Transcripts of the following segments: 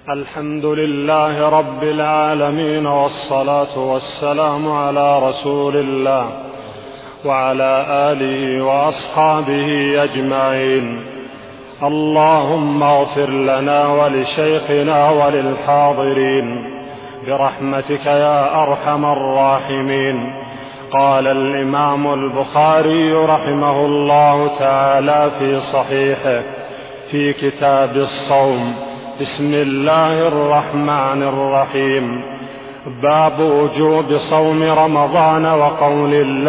الحمد لله رب العالمين، والصلاة والسلام على رسول الله وعلى آله وأصحابه أجمعين. اللهم اغفر لنا ولشيخنا وللحاضرين برحمتك يا أرحم الراحمين. قال الإمام البخاري رحمه الله تعالى في صحيحه في كتاب الصوم: بسم الله الرحمن الرحيم. باب وجوب صوم رمضان وقول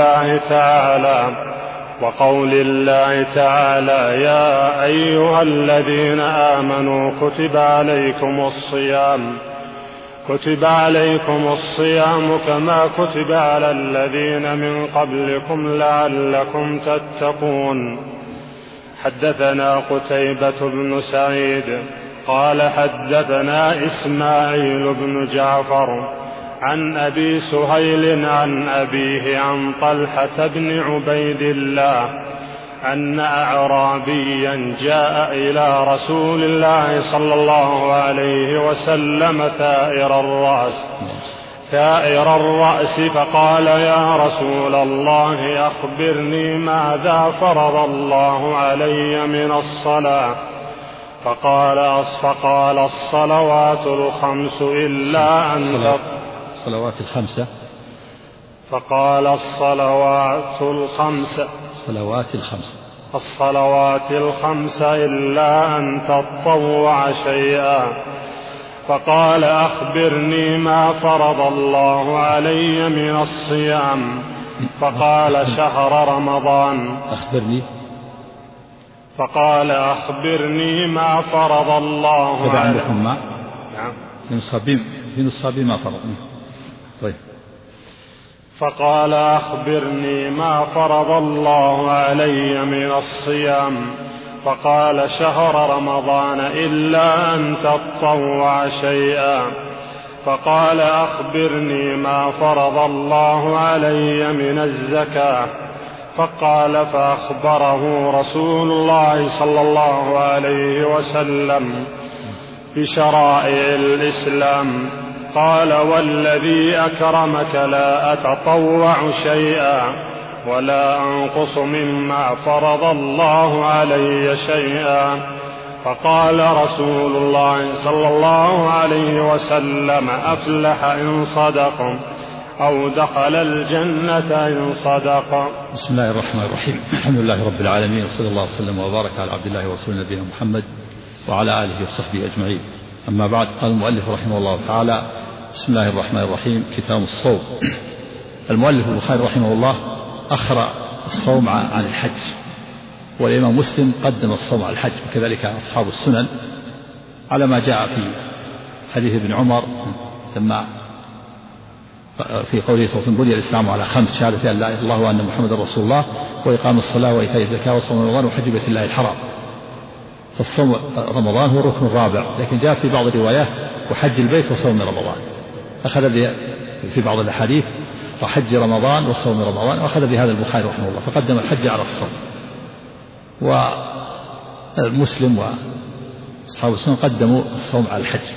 الله تعالى يا أيها الذين آمنوا كتب عليكم الصيام كما كتب على الذين من قبلكم لعلكم تتقون. حدثنا قتيبة بن سعيد قال حدثنا إسماعيل بن جعفر عن أبي سهيل عن أبيه عن طلحة بن عبيد الله أن أعرابيا جاء إلى رسول الله صلى الله عليه وسلم ثائر الرأس فقال: يا رسول الله أخبرني ماذا فرض الله علي من الصلاة؟ فقال الصلوات الخمس إلا أن فقال الصلوات الخمس إلا أن تطوع شيئا. فقال: أخبرني ما فرض الله علي من الصيام؟ فقال: شهر رمضان. فقال: أخبرني ما فرض الله علي. فقال: أخبرني ما فرض الله علي من الصيام؟ فقال: شهر رمضان إلا أن تطوع شيئا. فقال: أخبرني ما فرض الله علي من الزكاة؟ فقال: فأخبره رسول الله صلى الله عليه وسلم بشرائع الإسلام. قال: والذي أكرمك لا أتطوع شيئا ولا أنقص مما فرض الله علي شيئا. فقال رسول الله صلى الله عليه وسلم: أفلح إن صدق أو دخل الجنة إن صدق. بسم الله الرحمن الرحيم. الحمد لله رب العالمين، وصلى الله وسلم وبارك على عبد الله ورسوله نبينا محمد وعلى آله وصحبه أجمعين. أما بعد، قال المؤلف رحمه الله تعالى: بسم الله الرحمن الرحيم. كتاب الصوم. المؤلف البخاري رحمه الله أخر الصوم عن الحج، والإمام مسلم قدم الصوم على الحج، وكذلك أصحاب السنن على ما جاء في حديث ابن عمر لما في قوله صلى الله عليه وسلم: بني الإسلام على 5: شهادة أن لا إله إلا الله وأن محمد رسول الله، وإقام الصلاة وإيتاء الزكاة وصوم رمضان وحج بيت الله الحرام. فالصوم رمضان هو الركن الرابع، لكن جاء في بعض الروايات: وحج البيت وصوم رمضان. أخذ في بعض الأحاديث: وحج رمضان وصوم رمضان، وأخذ بهذا البخاري رحمه الله، فقدم الحج على الصوم. والمسلم وأصحاب السنة قدموا الصوم على الحج.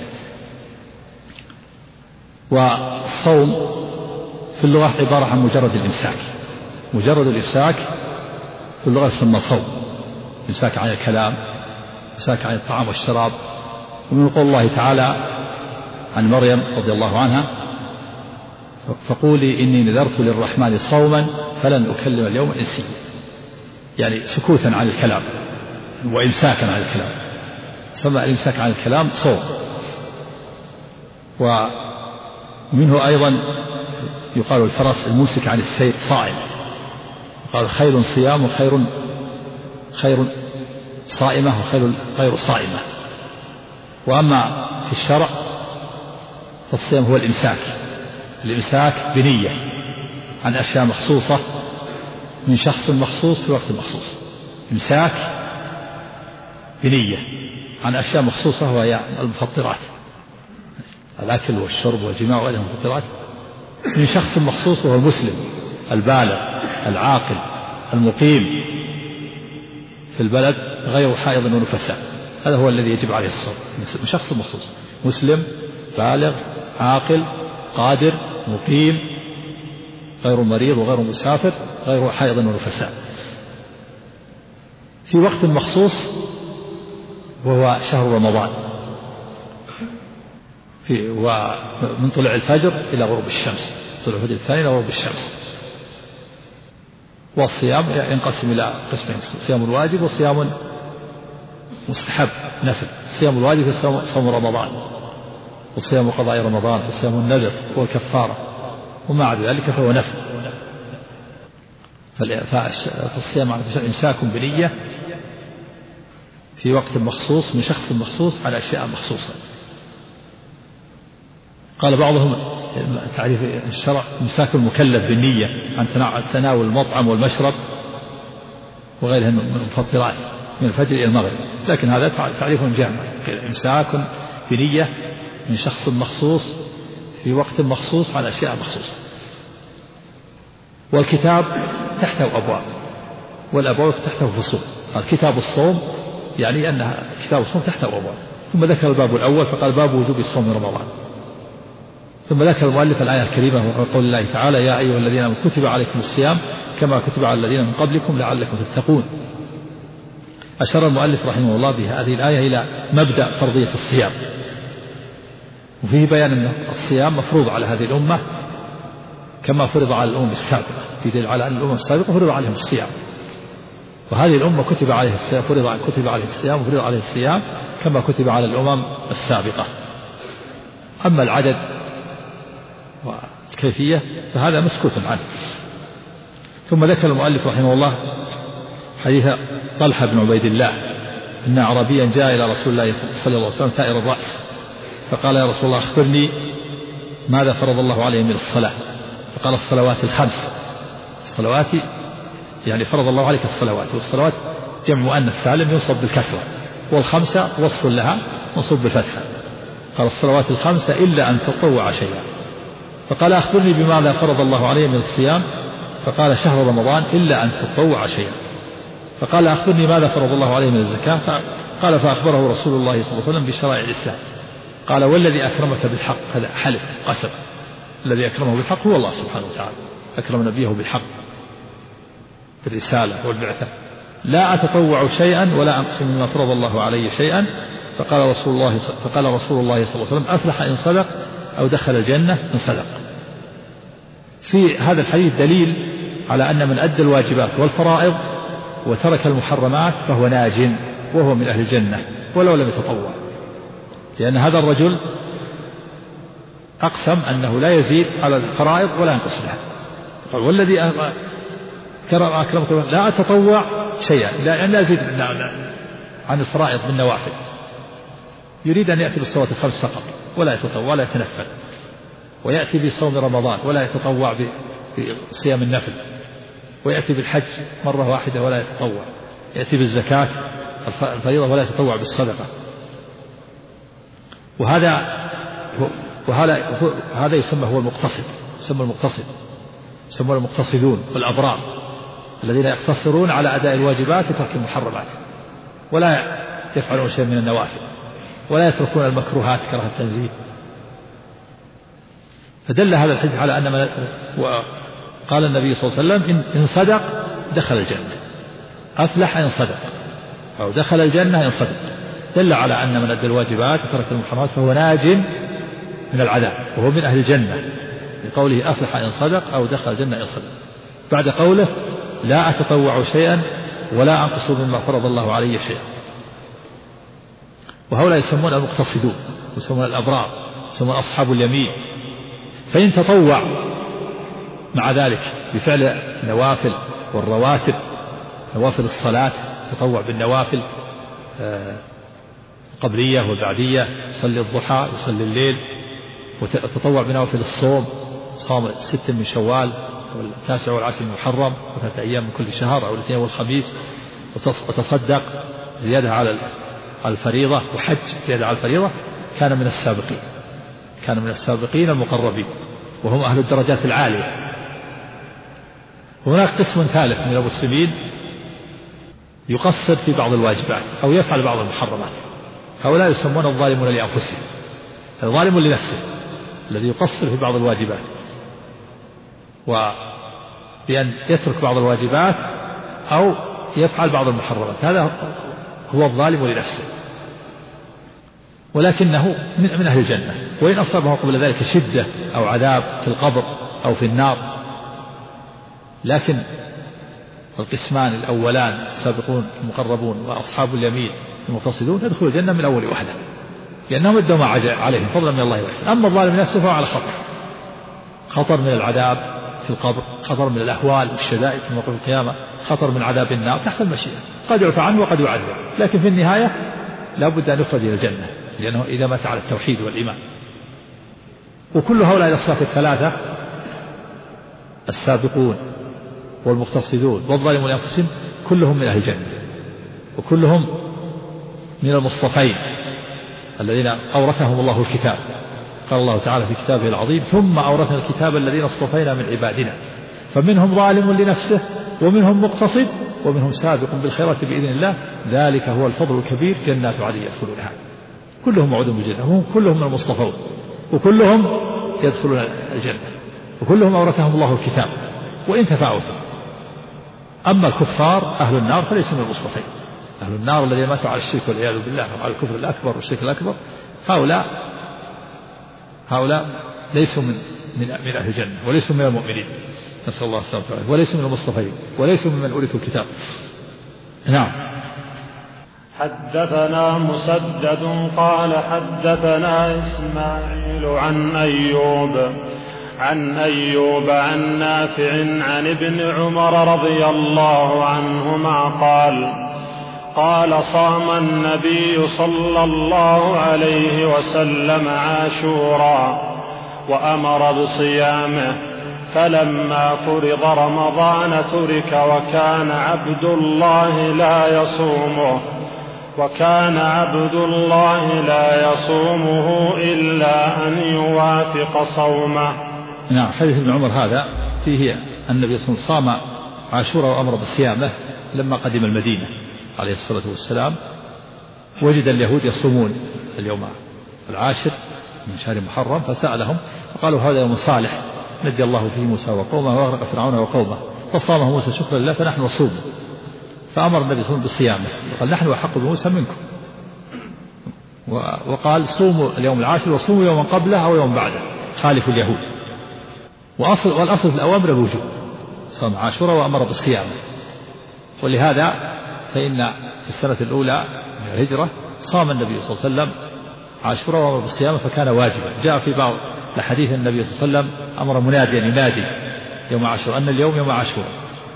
والصوم في اللغة عبارة عن مجرد الإمساك في اللغة يسمى صوم. إمساك عن الكلام، إمساك عن الطعام والشراب. ومن قول الله تعالى عن مريم رضي الله عنها: فقولي إني نذرت للرحمن صوما فلن أكلم اليوم إنسيا، يعني سكوتا عن الكلام وإمساكا عن الكلام. سمى الإمساك عن الكلام صوم. ومنه أيضا يقال الفرس الممسك عن السير صائم. يقال: خير صيام خير صائمة وخير غير صائمة. وأما في الشرع فالصيام هو الإمساك بنية عن أشياء مخصوصة من شخص مخصوص في وقت مخصوص. إمساك بنية عن أشياء مخصوصة، وهي المفطرات، الأكل والشرب والجماع وغيرها المفطرات، من شخص مخصوص وهو المسلم البالغ العاقل المقيم في البلد غير حائض ونفساء. هذا هو الذي يجب عليه الصوم من شخص مخصوص. مسلم بالغ عاقل قادر مقيم غير مريض وغير مسافر غير حائض ونفساء في وقت مخصوص وهو شهر رمضان ومن طلوع الفجر إلى غروب الشمس، طلوع الفجر الثاني إلى غروب الشمس. والصيام ينقسم إلى قسمين: صيام الواجب وصيام مستحب نفل. صيام الواجب صوم رمضان، وصيام قضاء رمضان، وصيام النذر والكفارة، وما عدا ذلك فهو نفل. فالصيام إمساك بنية في وقت مخصوص من شخص مخصوص على أشياء مخصوصة. قال بعضهم تعريف الشرع إمساك المكلف بالنية عن تناول المطعم والمشرب وغيرها من المفطرات من الفجر إلى المغرب، لكن هذا تعريف جامع: إمساك بنية من شخص مخصوص في وقت مخصوص على أشياء مخصوصة. والكتاب تحته أبواب، والأبواب تحته فصول. الكتاب الصوم يعني أن كتاب الصوم تحته أبواب. ثم ذكر الباب الأول فقال: باب وجوب صوم رمضان. ثم ذكر المؤلف الآية الكريمة وقول الله تعالى: يا أيها الذين آمنوا كتب عليكم الصيام كما كتب على الذين من قبلكم لعلكم تتقون. أشار المؤلف رحمه الله بهذه الآية إلى مبدأ فرضية الصيام، وفيه بيان أن الصيام مفروض على هذه الأمة كما فرض على الأمم السابقة، في دليل على أن الأمم السابقة فرض عليهم الصيام، وهذه الأمة كتب عليه الصيام وفرض عليه الصيام كما كتب على الأمم السابقة. أما العدد والكيفية فهذا مسكوت عنه. ثم ذكر المؤلف رحمه الله حديث طلحة بن عبيد الله أن أعرابيا جاء إلى رسول الله صلى الله عليه وسلم ثائر الرأس، فقال: يا رسول الله أخبرني ماذا فرض الله عليه من الصلاة؟ فقال: الصلوات الخمس. الصلوات يعني فرض الله عليك الصلوات، والصلوات جمع مؤنث سالم ينصب بالكسرة، والخمسة وصف لها منصوب بالفتحة. قال: الصلوات الخمسة إلا أن تطوع شيئا. فقال: أخبرني بماذا فرض الله عليه من الصيام؟ فقال: شهر رمضان إلا أن تطوع شيئا. فقال: أخبرني ماذا فرض الله عليه من الزكاة؟ قال: فأخبره رسول الله صلى الله عليه وسلم بشرائع الإسلام. قال: والذي أكرمك بالحق، هذا حلف قسم، الذي أكرمه بالحق هو الله سبحانه وتعالى، أكرم نبيه بالحق بالرسالة والبعثة. لا أتطوع شيئا ولا أنقص مما فرض الله علي شيئا. فقال رسول الله صلى الله عليه وسلم: أفلح إن صدق أو دخل الجنة إن صدق. في هذا الحديث دليل على أن من أدى الواجبات والفرائض وترك المحرمات فهو ناج وهو من أهل الجنة ولو لم يتطوع، لأن هذا الرجل أقسم أنه لا يزيد على الفرائض ولا ينقص بها. قال: والذي أكرمك لا أتطوع شيئا، لا أزيد عن الفرائض بالنوافل. يريد أن يأتي بالصلوات الخمس فقط ولا يتطوع ولا يتنفل، ويأتي بصوم رمضان ولا يتطوع بصيام النفل، ويأتي بالحج مرة واحدة ولا يتطوع، يأتي بالزكاة الفريضة ولا يتطوع بالصدقة. وهذا يسمى هو المقتصد، يسمى المقتصدون والأبرار الذين يقتصرون على أداء الواجبات وترك المحرمات، ولا يفعلون شيئا من النوافل، ولا يتركون المكروهات كراهة التنزيه. فدل هذا الحديث على أن وقال النبي صلى الله عليه وسلم: إن صدق دخل الجنة، أفلح إن صدق أو دخل الجنة إن صدق. دل على أن من أدى الواجبات وترك المحرمات فهو ناج من العذاب وهو من أهل الجنة، لقوله: أفلح إن صدق أو دخل الجنة إن صدق، بعد قوله: لا أتطوع شيئا ولا أنقص مما فرض الله علي شيئا. وهؤلاء يسمون المقتصدون، يسمون الأبرار، يسمون أصحاب اليمين. فإن تطوع مع ذلك بفعل النوافل والرواتب، نوافل الصلاة، تطوع بالنوافل قبلية وبعدية، يصلي الضحى يصلي الليل، وتطوع بنوافل الصوم، صام 6 من شوال والتاسع والعاشر من محرم و3 أيام من كل شهر أو الاثنين والخميس، وتصدق زيادة على الفريضة، وحج زيادة على الفريضة، كان من السابقين المقربين، وهم أهل الدرجات العالية. وهناك قسم ثالث من المسلمين يقصر في بعض الواجبات أو يفعل بعض المحرمات، هؤلاء يسمون الظالمون لأنفسهم، ظالم لنفسه الذي يقصر في بعض الواجبات وبأن يترك بعض الواجبات أو يفعل بعض المحرمات، هذا هو الظالم لنفسه، ولكنه من أهل الجنة، وإن أصابه قبل ذلك شدة أو عذاب في القبر أو في النار. لكن القسمان الأولان السابقون المقربون وأصحاب اليمين المقتصدون يدخلوا الجنة من أول وحدة، لأنهم ادوا ما عليهم فضلا من الله وإحسانا. أما الظالم نفسه فهو على خطر من العذاب في القبر، خطر من الأهوال والشدائد في موقف القيامة، خطر من عذاب النار تحت المشيئة، قد يعفى عنه وقد يعذب، لكن في النهاية لا بد أن يخرج إلى الجنة، لأنه إذا مات على التوحيد والإيمان. وكل هؤلاء الأصناف الثلاثة السابقون والمقتصدون والظالمون لأنفسهم كلهم من أهل الجنة، وكلهم من المصطفين الذين أورثهم الله الكتاب. قال الله تعالى في كتابه العظيم: ثم أورثنا الكتاب الذين اصطفينا من عبادنا فمنهم ظالم لنفسه ومنهم مقتصد ومنهم سابق بالخيرات بإذن الله، ذلك هو الفضل الكبير، جنات عدن يدخلونها. كلهم موعود بالجنة، هم كلهم من المصطفون، وكلهم يدخلون الجنة، وكلهم أورثهم الله الكتاب وإن تفاوتوا. أما الكفار أهل النار فليسوا من المصطفين، أهل النار الذين ماتوا على الشرك والعياذ بالله وعلى الكفر الأكبر والشرك الأكبر، هؤلاء ليسوا من أهل الجنة وليسوا من المؤمنين، نسأل الله السلامة والعافية، وليسوا من المصطفين وليسوا ممن أورثوا الكتاب. نعم. حدثنا مسدد قال حدثنا إسماعيل عن أيوب عن نافع عن ابن عمر رضي الله عنهما قال صام النبي صلى الله عليه وسلم عاشورا وأمر بصيامه، فلما فرض رمضان ترك وكان عبد الله لا يصومه إلا أن يوافق صومه. نعم. حديث ابن عمر هذا فيه أن النبي صلى الله عليه وسلم صام عاشورا وأمر بصيامه لما قدم المدينة عليه الصلاة والسلام، وجد اليهود يصومون اليوم العاشر من شهر محرم، فسألهم فقالوا هذا يوم صالح نجى الله فيه موسى وقومه وأغرق فرعون وقومه، فصامه موسى شكرا لله فنحن نصوم. فأمر النبي صلى الله عليه وسلم بصيامه وقال نحن أحق بموسى منكم، وقال صوموا اليوم العاشر وصوموا يوما قبله أو يوم بعده خالفوا اليهود. والأصل في الأوامر الوجوب، صام عاشوراء وأمر بالصيام. ولهذا فإن في السنة الأولى من الهجرة صام النبي صلى الله عليه وسلم عاشوراء وأمر بالصيام فكان واجبا. جاء في بعض الحديث النبي صلى الله عليه وسلم أمر مناديا ينادي يوم عاشوراء أن اليوم يوم عاشوراء،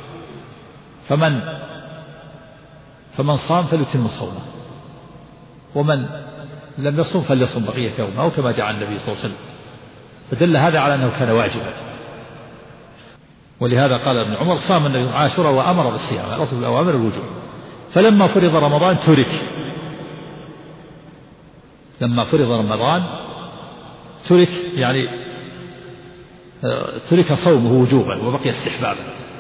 فمن صام فليتم صومه، ومن لم يصم فليصم بقية يومه، أو كما جاء النبي صلى الله عليه وسلم، فدل هذا على أنه كان واجبا. ولهذا قال ابن عمر صام النبي عاشوراء وأمر بالصيام، الأصل الأوامر الوجوب. فلما فرض رمضان ترك يعني ترك صومه وجوبا وبقي استحبابا،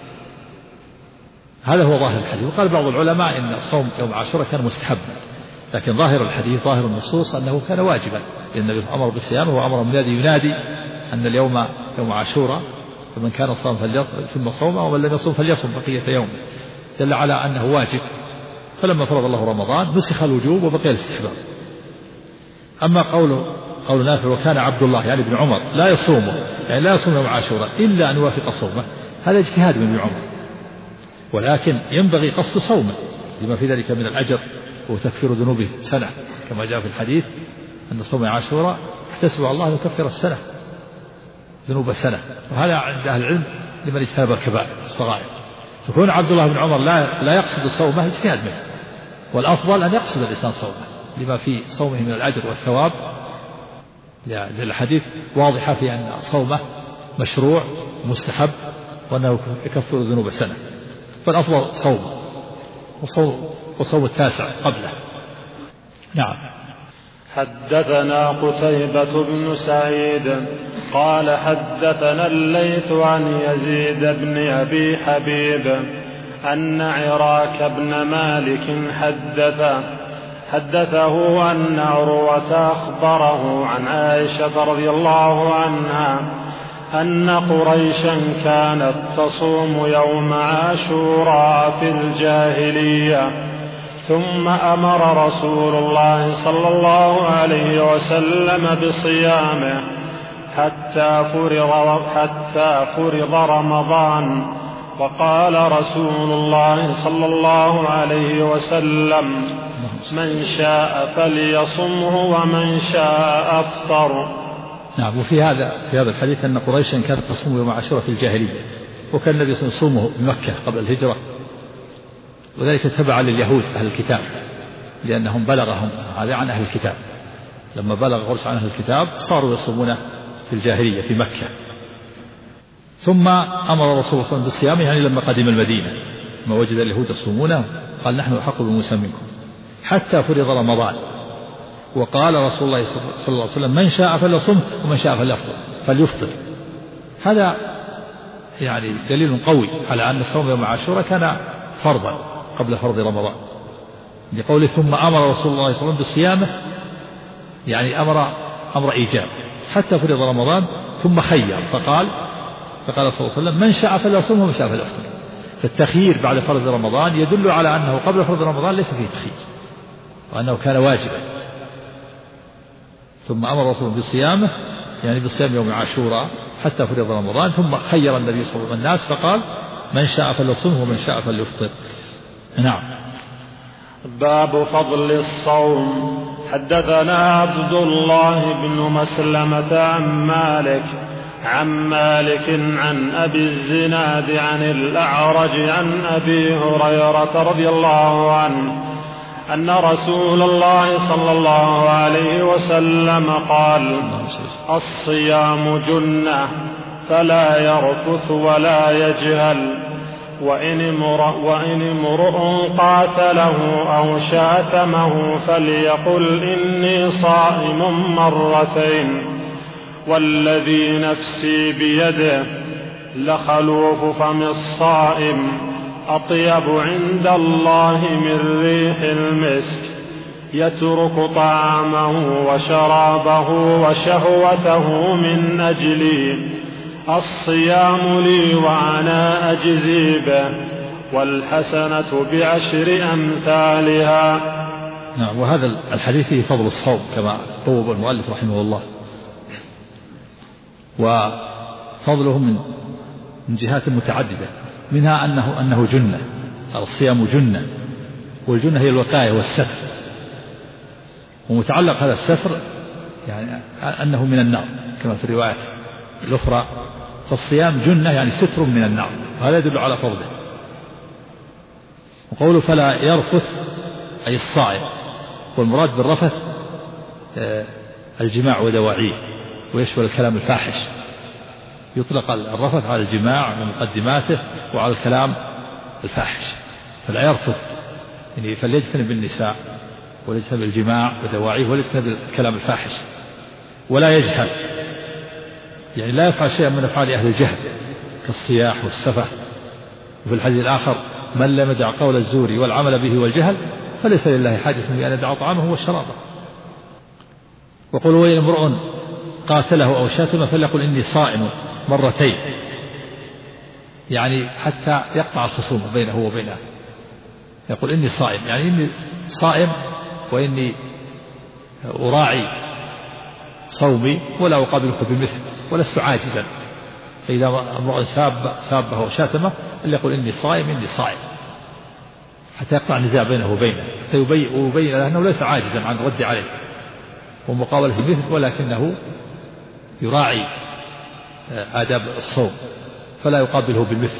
هذا هو ظاهر الحديث. وقال بعض العلماء إن الصوم يوم عاشوراء كان مستحبا، لكن ظاهر الحديث ظاهر النصوص أنه كان واجبا، لأن النبي أمر بالصيام وأمر منادي ينادي أن اليوم يوم عاشوراء، فمن كان صام فليتم صومه ومن لم يصوم فليصم بقية يومه، دل على أنه واجب. فلما فرض الله رمضان نسخ الوجوب وبقي الاستحباب. أما قول نافع وكان عبد الله يعني ابن عمر لا يصومه، يعني لا يصوم يوم عاشوراء إلا أن يوافق صومه، هذا اجتهاد من ابن عمر، ولكن ينبغي قصد صومه لما في ذلك من الأجر وتكفير ذنوبه سنة، كما جاء في الحديث أن صوم عاشوراء احتسب الله أن يكفر السنة ذنوب السنة، وهذا عند أهل العلم لمن اجتنب الكبائر الصغائر. فكون عبد الله بن عمر لا يقصد صومه اجتهاد منه، والأفضل أن يقصد الإنسان صومه لما في صومه من الأجر والثواب، لأن الحديث واضحة في أن صومه مشروع مستحب وأنه يكفر ذنوب السنة، فالأفضل صومه وصوم التاسع قبله. نعم. حدثنا قتيبة بن سعيد قال حدثنا الليث عن يزيد بن أبي حبيب أن عراك بن مالك حدثه أن عروة أخبره عن عائشة رضي الله عنها أن قريشا كانت تصوم يوم عاشوراء في الجاهلية، ثم أمر رسول الله صلى الله عليه وسلم بصيامه حتى فرض رمضان، وقال رسول الله صلى الله عليه وسلم: من شاء فليصمه ومن شاء أفطر. نعم. وفي هذا الحديث أن قريشا كانت تصوم يوم عاشوراء في الجاهلية، وكان النبي صلى الله عليه وسلم يصومه بمكة قبل الهجرة، وذلك تبعا لليهود أهل الكتاب، لأنهم بلغهم هذا عن أهل الكتاب، لما بلغ قريش عن أهل الكتاب صاروا يصومونه في الجاهلية في مكة. ثم أمر رسول الله صلى الله عليه وسلم بالصيام، يعني لما قدم المدينة ما وجد اليهود يصومونه قال: نحن أحق بموسى منكم، حتى فرض رمضان. وقال رسول الله صلى الله عليه وسلم: من شاء فليصم ومن شاء فليفطر. هذا يعني دليل قوي على أن الصوم يوم عاشوراء كان فرضا قبل فرض رمضان، لقوله: ثم أمر رسول الله صلى الله عليه وسلم بصيامه، يعني أمر إيجاب حتى فرض رمضان، ثم خير فقال صلى الله عليه وسلم: من شاء فليصم ومن شاء فليفطر. فالتخيير بعد فرض رمضان يدل على أنه قبل فرض رمضان ليس فيه تخيير، وأنه كان واجبا. ثم أمر رسول الله بصيامه، يعني بصيام يوم عاشوراء حتى فرض رمضان، ثم خير النبي صلى الله عليه وسلم الناس فقال: من شاء فليصمه ومن شاء فليفطر. نعم. باب فضل الصوم. حدثنا عبد الله بن مسلمة عن مالك عن أبي الزناد عن الأعرج عن أبي هريرة رضي الله عنه أن رسول الله صلى الله عليه وسلم قال: الصيام جنة فلا يرفث ولا يجهل، وإن امرؤ قاتله أو شاتمه فليقل: إني صائم مرتين، والذي نفسي بيده لخلوف فم الصائم أطيب عند الله من ريح المسك، يترك طعامه وشرابه وشهوته من أجلي، الصيام لي وأنا أجزي به، والحسنة بعشر أمثالها. نعم. وهذا الحديث فيه فضل الصوم كما طوب المؤلف رحمه الله، وفضله من جهات متعددة، منها أنه جنة، الصيام جنة، والجنة هي الوقاية والستر، ومتعلق هذا الستر يعني أنه من النار كما في الرواية الأخرى، فالصيام جنة يعني ستر من النار، وهذا يدل على فضله. وقوله فلا يرفث أي الصائم، والمراد بالرفث الجماع ودواعيه، ويشمل الكلام الفاحش، يطلق الرفث على الجماع ومقدماته وعلى الكلام الفاحش. فلا يرفث يعني فليجتنب النساء وليجتنب الجماع ودواعيه وليجتنب الكلام الفاحش. ولا يجهل يعني لا يفعل شيئا من أفعال أهل الجهل كالصياح والسفه. وفي الحديث الآخر: من لم يدع قول الزور والعمل به والجهل فليس لله حاجة بأن يدع طعامه والشرابه. وقل: وإن امرؤ قاتله أو شاتمه فليقل إني صائم مرتين، يعني حتى يقطع الخصومة بينه وبينه، يقول إني صائم، يعني إني صائم وإني أراعي صومي ولا أقابلك بمثل ولست عاجزا. فإذا امرؤ سابه وشاتمه فليقل إني صائم إني صائم، حتى يقطع النزاع بينه وبينه، حتى يبين له أنه ليس عاجزا عن الرد عليه ومقابلة المثل، ولكنه يراعي آداب الصوم فلا يقابله بالمثل،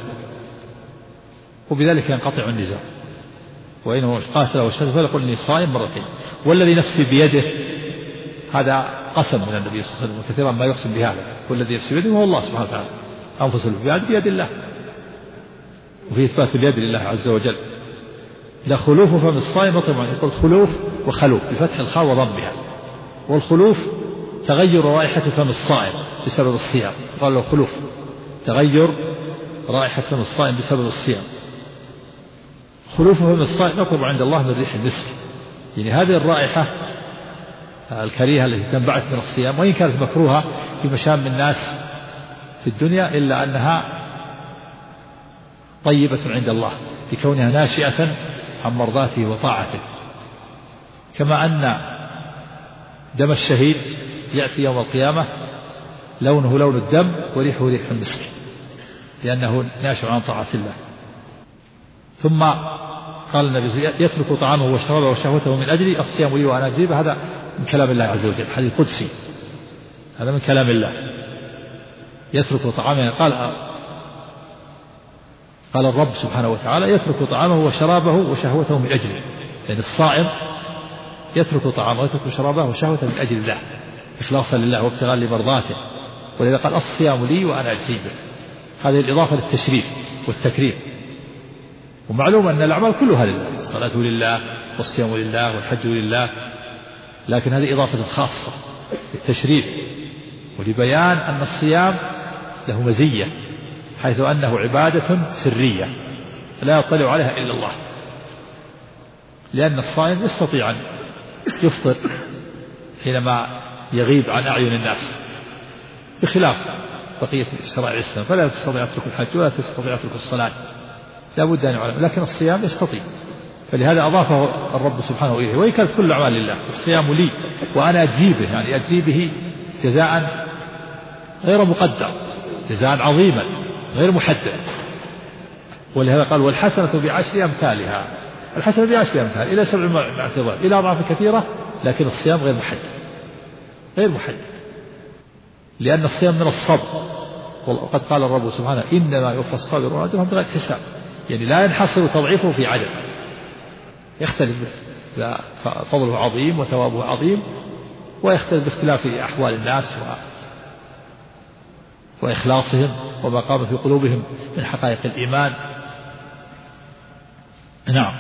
وبذلك ينقطع النزاع. وإنه قاتل وشتم فليقل إني صائم مرتين، والذي نفسي بيده، هذا قسم من النبي صلى الله عليه وسلم، وكثيرا ما يقسم بهذا، والذي نفسي بيده هو الله سبحانه وتعالى، أنفس العباد بيد الله، وفي إثبات اليد لله عز وجل. لخلوف فم الصائم طبعا، يقول خلوف وخلوف بفتح الخاء وضمها، والخلوف تغير رائحة فم الصائم بسبب الصيام، قال له خلوف، تغير رائحة فم الصائم بسبب الصيام. خلوف فم الصائم يطلب عند الله من ريح المسك، يعني هذه الرائحة الكريهة التي تنبعث من الصيام وإن كانت مكروهة في مشام الناس في الدنيا إلا أنها طيبة عند الله لكونها ناشئة عن مرضاته وطاعته، كما أن دم الشهيد يأتي يوم القيامة لونه لون الدم وريحه ريح المسك لأنه ناشئ عن طاعة الله. ثم قال النبي يترك طعامه وشرابه وشهوته من أجلي الصيام لي وأنا أجزيه. هذا من كلام الله عز وجل، حديث قدسي، هذا من كلام الله. يترك طعامه، قال الرب سبحانه وتعالى يترك طعامه وشرابه وشهوته من أجلي، يعني الصائم يترك طعامه ويترك شرابه وشهوته من أجل الله إخلاصا لله وابتغاء لمرضاته، ولذا قال الصيام لي وأنا أجزي به. هذه الإضافة للتشريف والتكريم. ومعلوم أن الأعمال كلها لله، الصلاة لله والصيام لله والحج لله، لكن هذه إضافة خاصة للتشريف ولبيان أن الصيام له مزية، حيث أنه عبادة سرية لا يطلع عليها إلا الله، لأن الصائم يستطيع أن يفطر حينما يغيب عن أعين الناس بخلاف بقية شرائع الإسلام، فلا تستطيع تترك الحج ولا تستطيع تترك الصلاة، لا بد أن يعلم، لكن الصيام يستطيع، فلهذا أضافه الرب سبحانه إليه. وإن كانت كل أعمال لله، الصيام لي وأنا أجزي به، يعني أجزي به جزاء غير مقدر، جزاء عظيما غير محدد. ولهذا قال والحسنة بعشر أمثالها، الحسنة بعشر أمثال إلى 700 ضعف إلى أضعاف كثيرة، لكن الصيام غير محدد، لأن الصيام من الصبر، وقد قال الرب سبحانه إنما يوفى الصابرون أجرهم بغير حساب، يعني لا ينحصر تضعيفه في عدد، يختلف، فضله عظيم وثوابه عظيم، ويختلف باختلاف أحوال الناس وإخلاصهم وما قام في قلوبهم من حقائق الإيمان. نعم.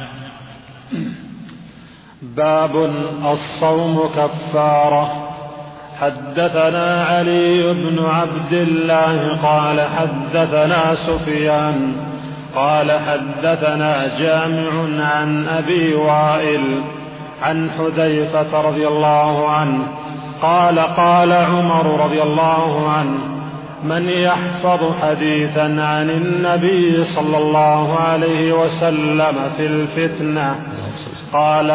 باب الصوم كفارة. حدثنا علي بن عبد الله قال حدثنا سفيان قال حدثنا جامع عن أبي وائل عن حذيفة رضي الله عنه قال قال عمر رضي الله عنه من يحفظ حديثا عن النبي صلى الله عليه وسلم في الفتنة؟ قال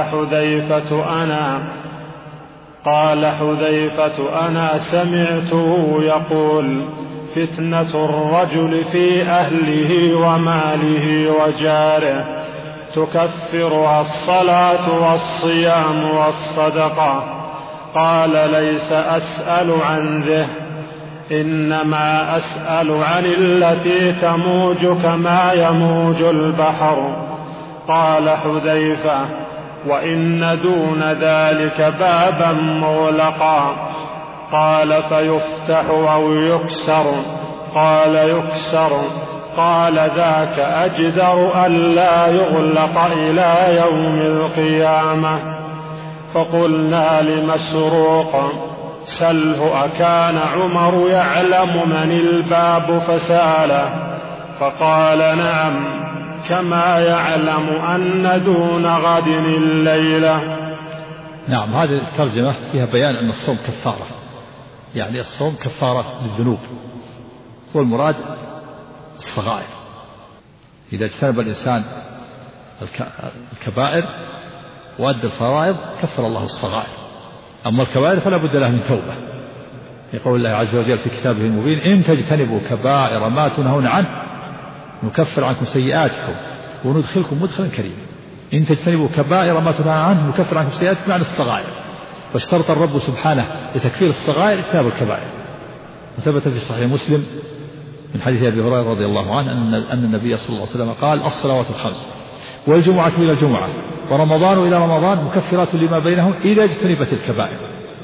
حذيفة أنا سمعته يقول فتنة الرجل في أهله وماله وجاره تكفرها الصلاة والصيام والصدقة. قال ليس أسأل عن ذه، إنما أسأل عن التي تموج كما يموج البحر. قال حذيفة وإن دون ذلك بابا مغلقا. قال فيفتح أو يكسر؟ قال يكسر. قال ذاك أجدر ألا يغلق إلى يوم القيامة. فقلنا لمسروق سله أكان عمر يعلم من الباب فسأله؟ فقال نعم، كما يعلم أن دون غد الليلة. نعم. هذه الترجمة فيها بيان أن الصوم كفارة، يعني الصوم كفارة للذنوب، والمراد الصغائر. إذا اجتنب الإنسان الكبائر وأدى الفرائض كفر الله الصغائر، أما الكبائر فلا بد له من توبة، يقول الله عز وجل في كتابه المبين إن تجتنبوا كبائر ما تنهون عنه نكفر عنكم سيئاتكم وندخلكم مدخلا كريما. إن تجتنبوا كبائر ما تنهون عنه نكفر عنكم سيئاتكم عن الصغائر، فاشترط الرب سبحانه لتكفير الصغائر اجتناب الكبائر. وثبت في صحيح مسلم من حديث أبي هريرة رضي الله عنه أن النبي صلى الله عليه وسلم قال الصلوات الخمس والجمعة إلى الجمعة ورمضان إلى رمضان مكفرات لما بينهم إذا اجتنبت الكبائر.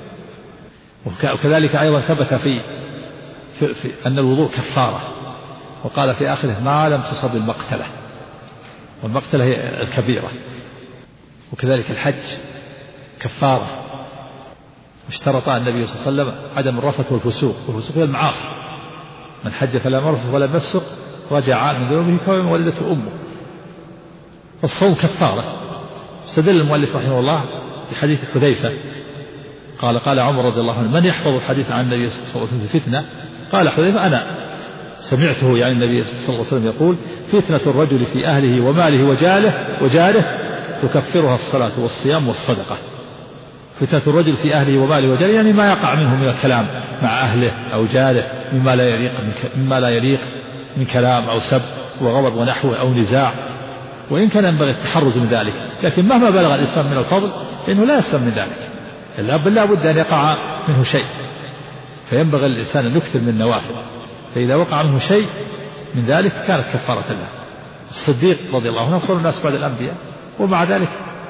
وكذلك أيضا ثبت في أن الوضوء كفارة، وقال في آخره ما لم تصب المقتلة، والمقتلة هي الكبيرة. وكذلك الحج كفارة، اشترط النبي صلى الله عليه وسلم عدم الرفث والفسوق، والفسوق هي المعاصي، من حج فلا مرفث ولا يفسق رجع من ذنوبه كما ولدته أمه. الصوم كفارة. استدل المؤلف رحمه الله في حديث حذيفة قال عمر رضي الله عنه: من يحفظ الحديث عن النبي صلى الله عليه وسلم في فتنة؟ قال حذيفة: أنا سمعته يعني النبي صلى الله عليه وسلم يقول: فتنة الرجل في أهله وماله وجاره تكفرها الصلاة والصيام والصدقة. فتنة الرجل في أهله وماله وجاره يعني ما يقع منه من الكلام مع أهله أو جاره مما لا يليق من كلام أو سب وغضب ونحوه أو نزاع، وإن كان ينبغي التحرز من ذلك، لكن مهما بلغ الإسلام من الفضل إنه لا يسلم من ذلك، لا بد أن يقع منه شيء، فينبغي للإنسان أن يكثر من النوافل، فإذا وقع منه شيء من ذلك كانت كفارة له. الصديق رضي الله عنه أفضل الناس بعد الأنبياء، ومع ذلك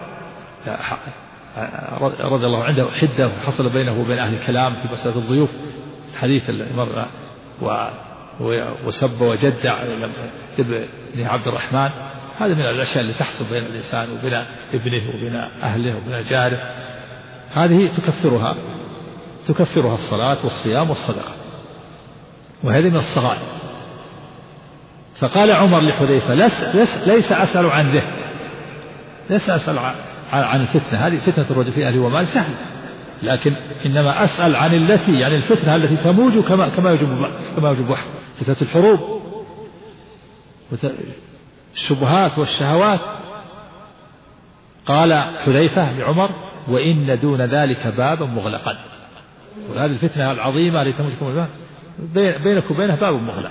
رضي الله عنه حدة حصل بينه وبين أهل الكلام في مسألة الضيوف، الحديث المرة وسب وجدع ابن عبد الرحمن، هذا من الأشياء اللي تحصل بين الإنسان وبين ابنه وبين أهله وبين جاره، هذه تكفرها الصلاة والصيام والصدقة، وهذه من الصغائر. فقال عمر لحذيفة: ليس أسأل عن ذه، ليس أسأل عن الفتنة، هذه فتنة الرجل في أهله وماله سهل، لكن إنما أسأل عن يعني الفتنة التي تموج كما يجب وحد، فتنة الحروب الشبهات والشهوات. قال حذيفة لعمر: وإن دون ذلك بابا مغلقا، وهذه الفتنة العظيمة التي تموج بينك وبينها باب مغلق.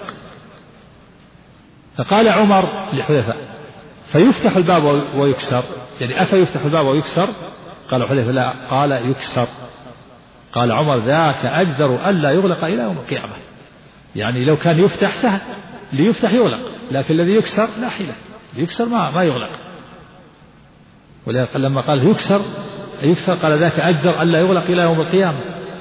فقال عمر لحذيفة: فيفتح الباب ويكسر، يعني أفيفتح الباب ويكسر؟ قال حذيفة: لا، قال يكسر. قال عمر: ذاك أجدر ألا يغلق إلى يوم القيامة، يعني لو كان يفتح سهل، ليفتح يغلق، لكن الذي يكسر لا حيلة، يكسر ما يغلق. ولما قال يكسر قال: ذاك أجدر ألا يغلق إلى يوم القيامة.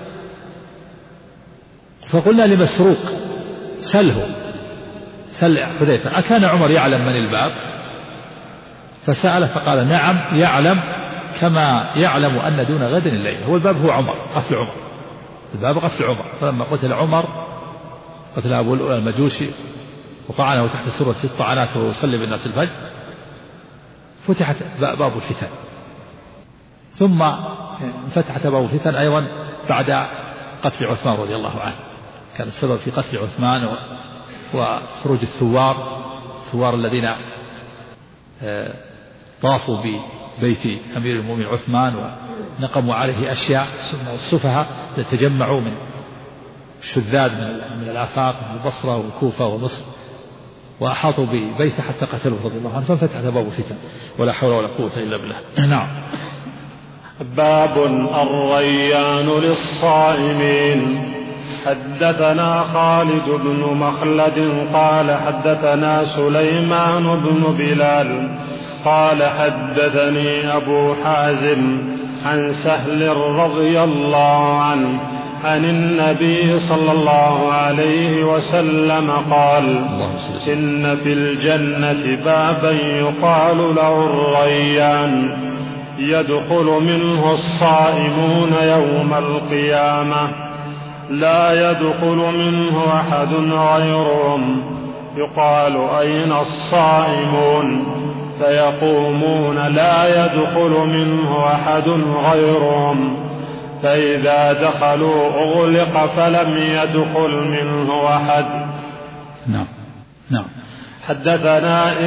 فقلنا لمسروق: سل حذيفة: أكان عمر يعلم من الباب؟ فسأل فقال: نعم يعلم، كما يعلم أن دون غد الليل. هو الباب هو عمر، قتل عمر، الباب قتل عمر. فلما قتل عمر قتل أبو الأولى المجوسي وطعنه تحت سرة 6 طعنات وهو يصلي بالناس الفجر، فتحت باب الفتن. ثم فتحت باب الفتن أيضا بعد قتل عثمان رضي الله عنه، كان السبب في قتل عثمان وخروج الثوار الذين طافوا ببيت أمير المؤمنين عثمان ونقموا عليه أشياء، السفهاء تجمعوا من الشذاذ من الآفاق من البصرة والكوفة ومصر، وأحاطوا ببيته حتى قتلوه رضي الله عنه، فانفتحت باب الفتن، ولا حول ولا قوة إلا بالله. نعم. باب الريان للصائمين. حدثنا خالد بن مخلد قال حدثنا سليمان بن بلال قال حدثني أبو حازم عن سهل رضي الله عنه عن النبي صلى الله عليه وسلم قال: إن في الجنة بابا يقال له الريان، يدخل منه الصائمون يوم القيامة، لا يدخل منه أحد غيرهم، يقال: أين الصائمون؟ فيقومون: لا يدخل منه أحد غيرهم، فإذا دخلوا أغلق فلم يدخل منه أحد. نعم. حدثنا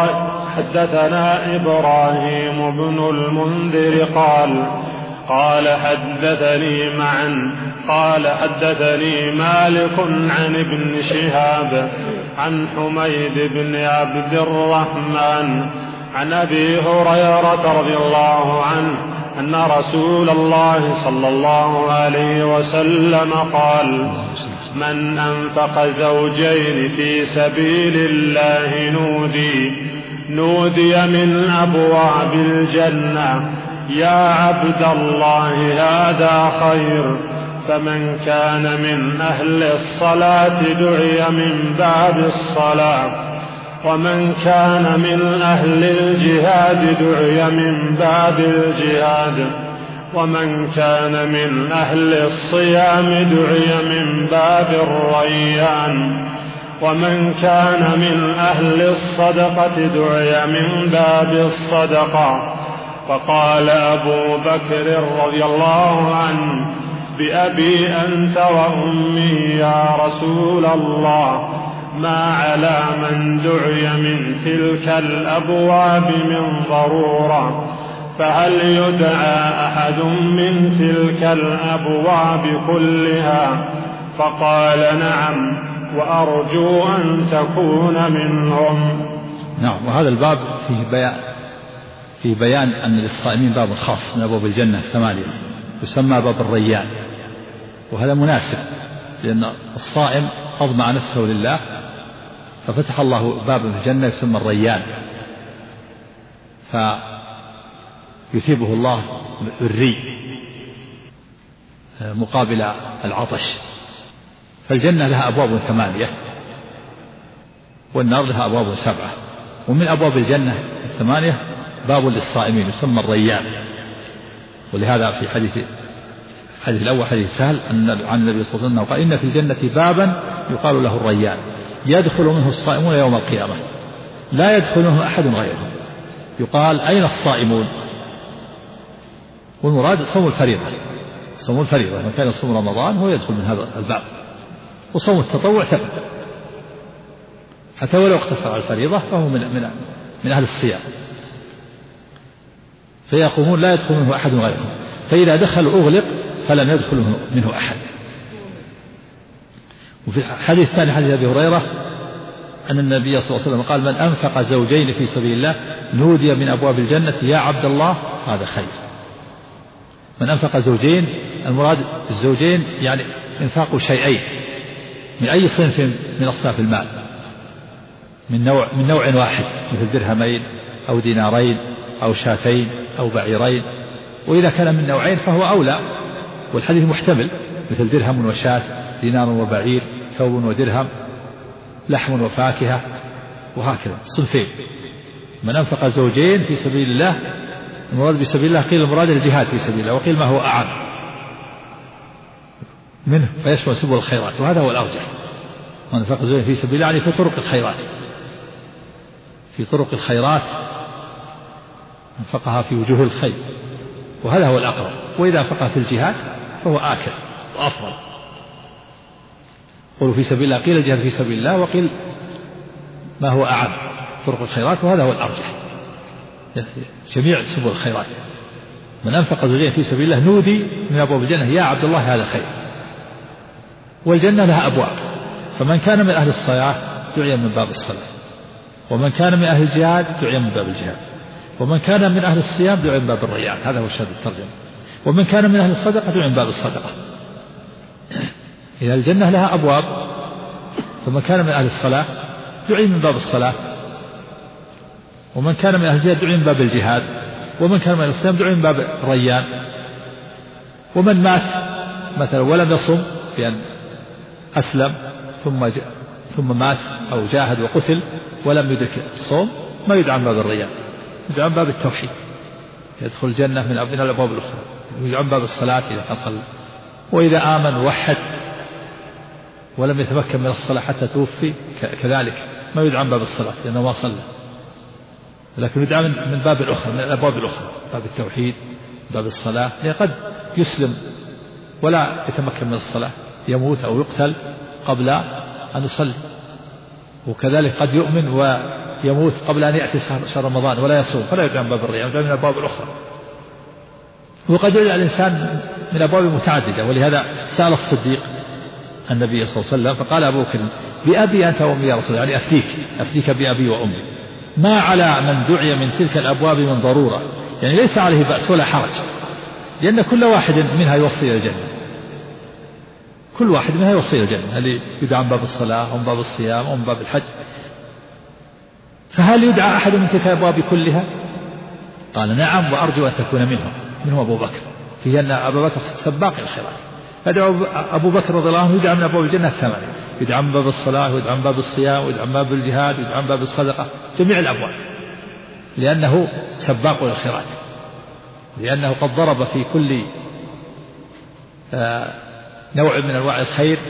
إبراهيم بن المنذر قال حدثني معا قال حدثني مالك عن ابن شهاب عن حميد بن عبد الرحمن عن أبي هريرة رضي الله عنه أن رسول الله صلى الله عليه وسلم قال: من أنفق زوجين في سبيل الله نودي من أبواب الجنة: يا عبد الله هذا خير. فمن كان من أهل الصلاة دعي من باب الصلاة، ومن كان من أهل الجهاد دعي من باب الجهاد، ومن كان من أهل الصيام دعي من باب الريان، ومن كان من أهل الصدقة دعي من باب الصدقة. فقال أبو بكر رضي الله عنه: بأبي أنت وأمي يا رسول الله، ما على من دعي من تلك الأبواب من ضرورة، فهل يدعى أحد من تلك الأبواب كلها؟ فقال: نعم، وأرجو أن تكون منهم. نعم. وهذا الباب فيه بيان أن للصائمين باب خاص من أبواب الجنة 8 يسمى باب الريان، وهذا مناسب لأن الصائم أضمع نفسه لله، ففتح الله باب في الجنة يسمى الريان، فيثيبه الله بالري مقابل العطش. فالجنة لها أبواب 8 والنار لها أبواب 7، ومن أبواب الجنة 8 باب للصائمين يسمى الريان. ولهذا في الحديث الأول حديث سهل عن النبي صلى الله عليه وسلم قال: إن في الجنة بابا يقال له الريان يدخل منه الصائمون يوم القيامة لا يدخل منه أحد غيرهم. يقال: أين الصائمون؟ والمراد صوم الفريضة. صوم الفريضة من كان يصوم رمضان هو يدخل من هذا الباب، وصوم التطوع تبع، حتى ولو اقتصر على الفريضة فهو من أهل الصيام. فيقومون لا يدخل منه أحد غيرهم، فإذا دخل أغلق فلم يدخل منه أحد. وفي الحديث الثاني حديث أبي هريرة أن النبي صلى الله عليه وسلم قال: من أنفق زوجين في سبيل الله نودي من أبواب الجنة يا عبد الله هذا خير. من أنفق زوجين، المراد الزوجين يعني انفاق شيئين من أي صنف من أصناف المال، من نوع واحد، مثل درهمين أو دينارين أو شاتين أو بعيرين، وإذا كان من نوعين فهو أولى، والحديث محتمل، مثل درهم وشاة، دينار وبعير، ثوب ودرهم، لحم وفاكهة، وهكذا صنفين. من أنفق زوجين في سبيل الله، المراد بسبيل الله قيل المراد الجهاد في سبيل الله، وقيل ما هو أعم منه فيشمل سبل الخيرات، وهذا هو الأرجح. من أنفق زوجين في سبيل الله يعني في طرق الخيرات، في طرق الخيرات أنفقها في وجوه الخير، وهذا هو الأقرب. وإذا أنفقها في الجهاد فهو آكل وأفضل. قولوا في سبيل الله، قيل الجهاد في سبيل الله، وقيل ما هو أعم طرق الخيرات، وهذا هو الأرجح، جميع سبل الخيرات. من أنفق زوجين في سبيل الله نودي من أبواب الجنة يا عبد الله هذا خير. والجنة لها أبواب، فمن كان من أهل الصلاة دعي من باب الصلاة، ومن كان من أهل الجهاد دعي من باب الجهاد، ومن كان من أهل الصيام دعي من باب الريان، هذا هو شرط الترجمة، ومن كان من أهل الصدقة دعي من باب الصدقة. إذا الجنة لها أبواب، فمن كان من أهل الصلاة دعي من باب الصلاة، ومن كان من أهل الجهاد دعي من باب الجهاد، ومن كان من أهل الصيام دعي من باب الريان. ومن مات مثلا ولم يصم، بأن أسلم ثم مات أو جاهد وقتل ولم يدرك الصوم، ما يدعى من باب الريان، يدعى من باب التوحيد، يدخل الجنة من الأبواب الأخرى، يدعى من باب الصلاة إذا حصل. وإذا آمن ووحد ولم يتمكن من الصلاة حتى توفي كذلك ما يدعى من باب الصلاة لأنه ما صلى، لكن يدعى من باب الأخرى، من الأبواب الأخرى، باب التوحيد، باب الصلاة. يعني قد يسلم ولا يتمكن من الصلاة، يموت أو يقتل قبل أن يصلي، وكذلك قد يؤمن ويموت قبل أن يأتي شهر رمضان ولا يصوم، فلا يدعى من باب الريان، يدعى من الأبواب الأخرى. وقد يدعى الإنسان من أبواب متعددة، ولهذا سأل الصديق النبي صلى الله عليه وسلم فقال أبو بكر: بأبي أنت وأمي يا رسول الله، يعني أفديك بأبي وأمي، ما على من دعي من تلك الأبواب من ضرورة، يعني ليس عليه بأس ولا حرج، لأن كل واحد منها يوصل إلى الجنة، كل واحد منها يوصل إلى الجنة، اللي يدعى من باب الصلاة أو من باب الصيام أو من باب الحج. فهل يدعى أحد من تلك الأبواب كلها؟ قال: نعم، وأرجو أن تكون منهم أبو بكر، في أن أبا بكر سباق الخيرات. فدعا أبو بكر رضي الله عنه يدعى من أبواب الجنة 8، يدعى من باب الصلاة، ويدعى من باب الصيام، ويدعى من باب الجهاد، ويدعى من باب الصدقة، جميع الأبواب، لأنه سباق الخيرات، لأنه قد ضرب في كل نوع من أنواع الخير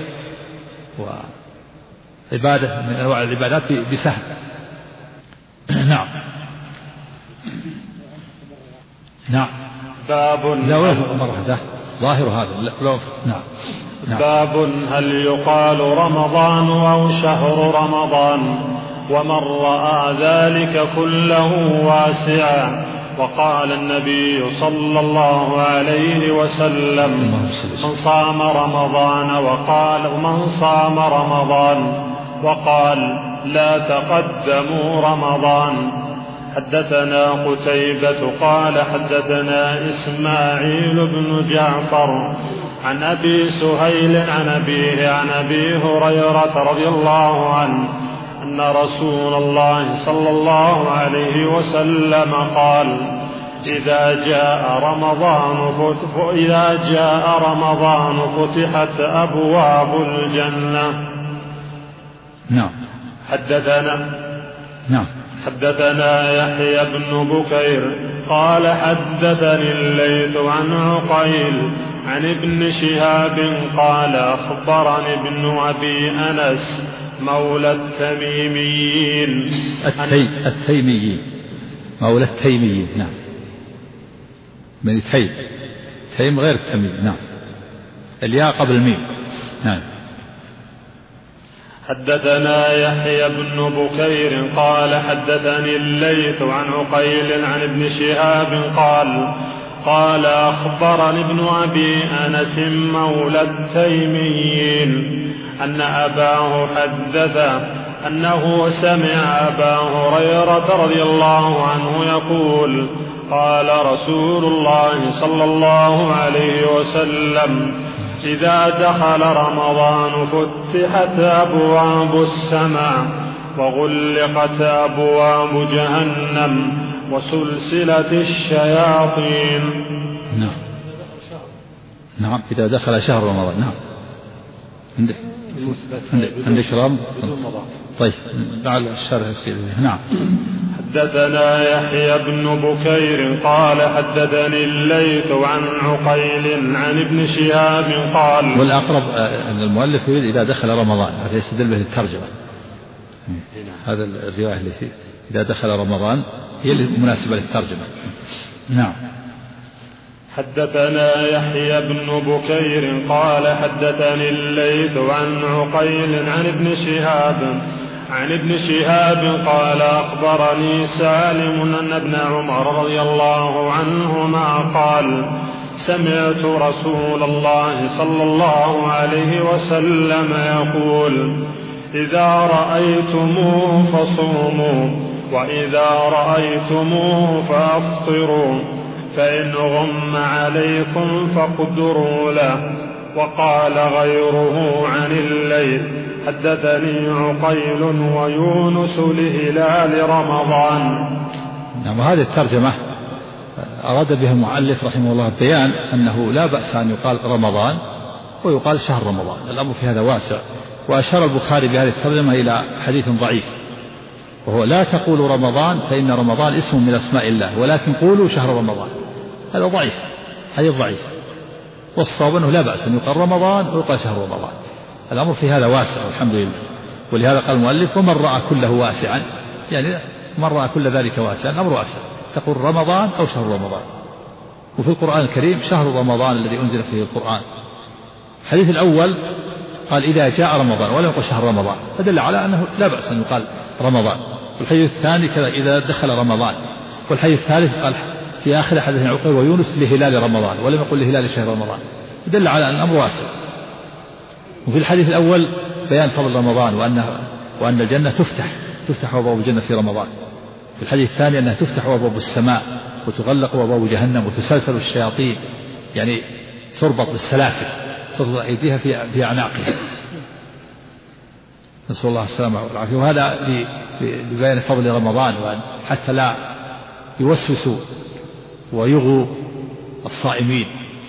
وعبادة من أنواع العبادات بسهم. نعم. نعم. باب ظاهر هذا. نعم. باب هل يقال رمضان أو شهر رمضان ومن رأى ذلك كله واسعا. وقال النبي صلى الله عليه وسلم من صام رمضان وقال لا تقدموا رمضان. حدثنا قتيبة قال حدثنا إسماعيل بن جعفر عن أبي سهيل عن أبيه عن أبي هريرة رضي الله عنه أن رسول الله صلى الله عليه وسلم قال إذا جاء رمضان فتحت أبواب الجنة. نعم. حدثنا يحيى بن بكير قال حدثني الليث عن عقيل عن ابن شهاب قال أخبرني ابن أبي أنس مولى التميميين مولى التيميين. نعم. من تيم غير التميم. نعم. الياء قبل الميم. نعم. حدثنا يحيى بن بكير قال حدثني الليث عن عقيل عن ابن شهاب قال أخبرني ابن أبي أنس مولى التيميين أن أباه حدث أنه سمع أبا هريرة رضي الله عنه يقول قال رسول الله صلى الله عليه وسلم إذا دخل رمضان فتحت أبواب السماء وغلقت أبواب جهنم وسلسلة الشياطين. نعم. إذا دخل شهر رمضان. نعم. عندك شراب. طيب لعل الشرح يصير. نعم. حدثنا يحيى بن بكير قال حدثني الليث عن عقيل عن ابن شهاب قال. والأقرب أن المؤلف يريد إذا دخل رمضان هذا يستدل به الترجمة. هذا الرواية التي إذا دخل رمضان هي المناسبة للترجمة. نعم. حدثنا يحيى بن بكير قال حدثني الليث عن عقيل عن ابن شهاب قال أخبرني سالم أن ابن عمر رضي الله عنهما قال سمعت رسول الله صلى الله عليه وسلم يقول إذا رأيتموه فصوموا وإذا رأيتموه فأفطروا فإن غم عليكم فاقدروا له. وقال غيره عن الليث حدثني عقيل ويونس لهلال رمضان. نعم. هذه الترجمة أراد بها المؤلف رحمه الله بيان أنه لا بأس أن يقال رمضان ويقال شهر رمضان. الأمر في هذا واسع. وأشار البخاري بهذه الترجمة إلى حديث ضعيف وهو لا تقولوا رمضان فإن رمضان اسم من أسماء الله ولكن قولوا شهر رمضان. هذا ضعيف. حديث ضعيف. والصواب أنه لا بأس أن يقال رمضان ويقال شهر رمضان. الأمر في هذا واسع والحمد لله. ولهذا قال المؤلف ومن رأى كله واسعا يعني من رأى كل ذلك واسعا الأمر واسع. تقول رمضان أو شهر رمضان. وفي القرآن الكريم شهر رمضان الذي أنزل فيه القرآن. الحديث الأول قال إذا جاء رمضان ولم يقل شهر رمضان فدل على أنه لا بأس أن يقال رمضان. والحديث الثاني كذا إذا دخل رمضان. والحديث الثالث قال في آخر حدثنا عقيل ويونس لهلال رمضان ولم يقل لهلال شهر رمضان يدل على أن الأمر واسع. وفي الحديث الأول بيان فضل رمضان وأن الجنة تفتح أبواب الجنة في رمضان. في الحديث الثاني أنها تفتح أبواب السماء وتغلق أبواب جهنم وتسلسل الشياطين يعني تربط بالسلاسل تضع أيديها في أعناقها. نسأل الله السلامة والعافية. وهذا لبيان فضل رمضان وأن حتى لا يوسوسوا ويغوا الصائمين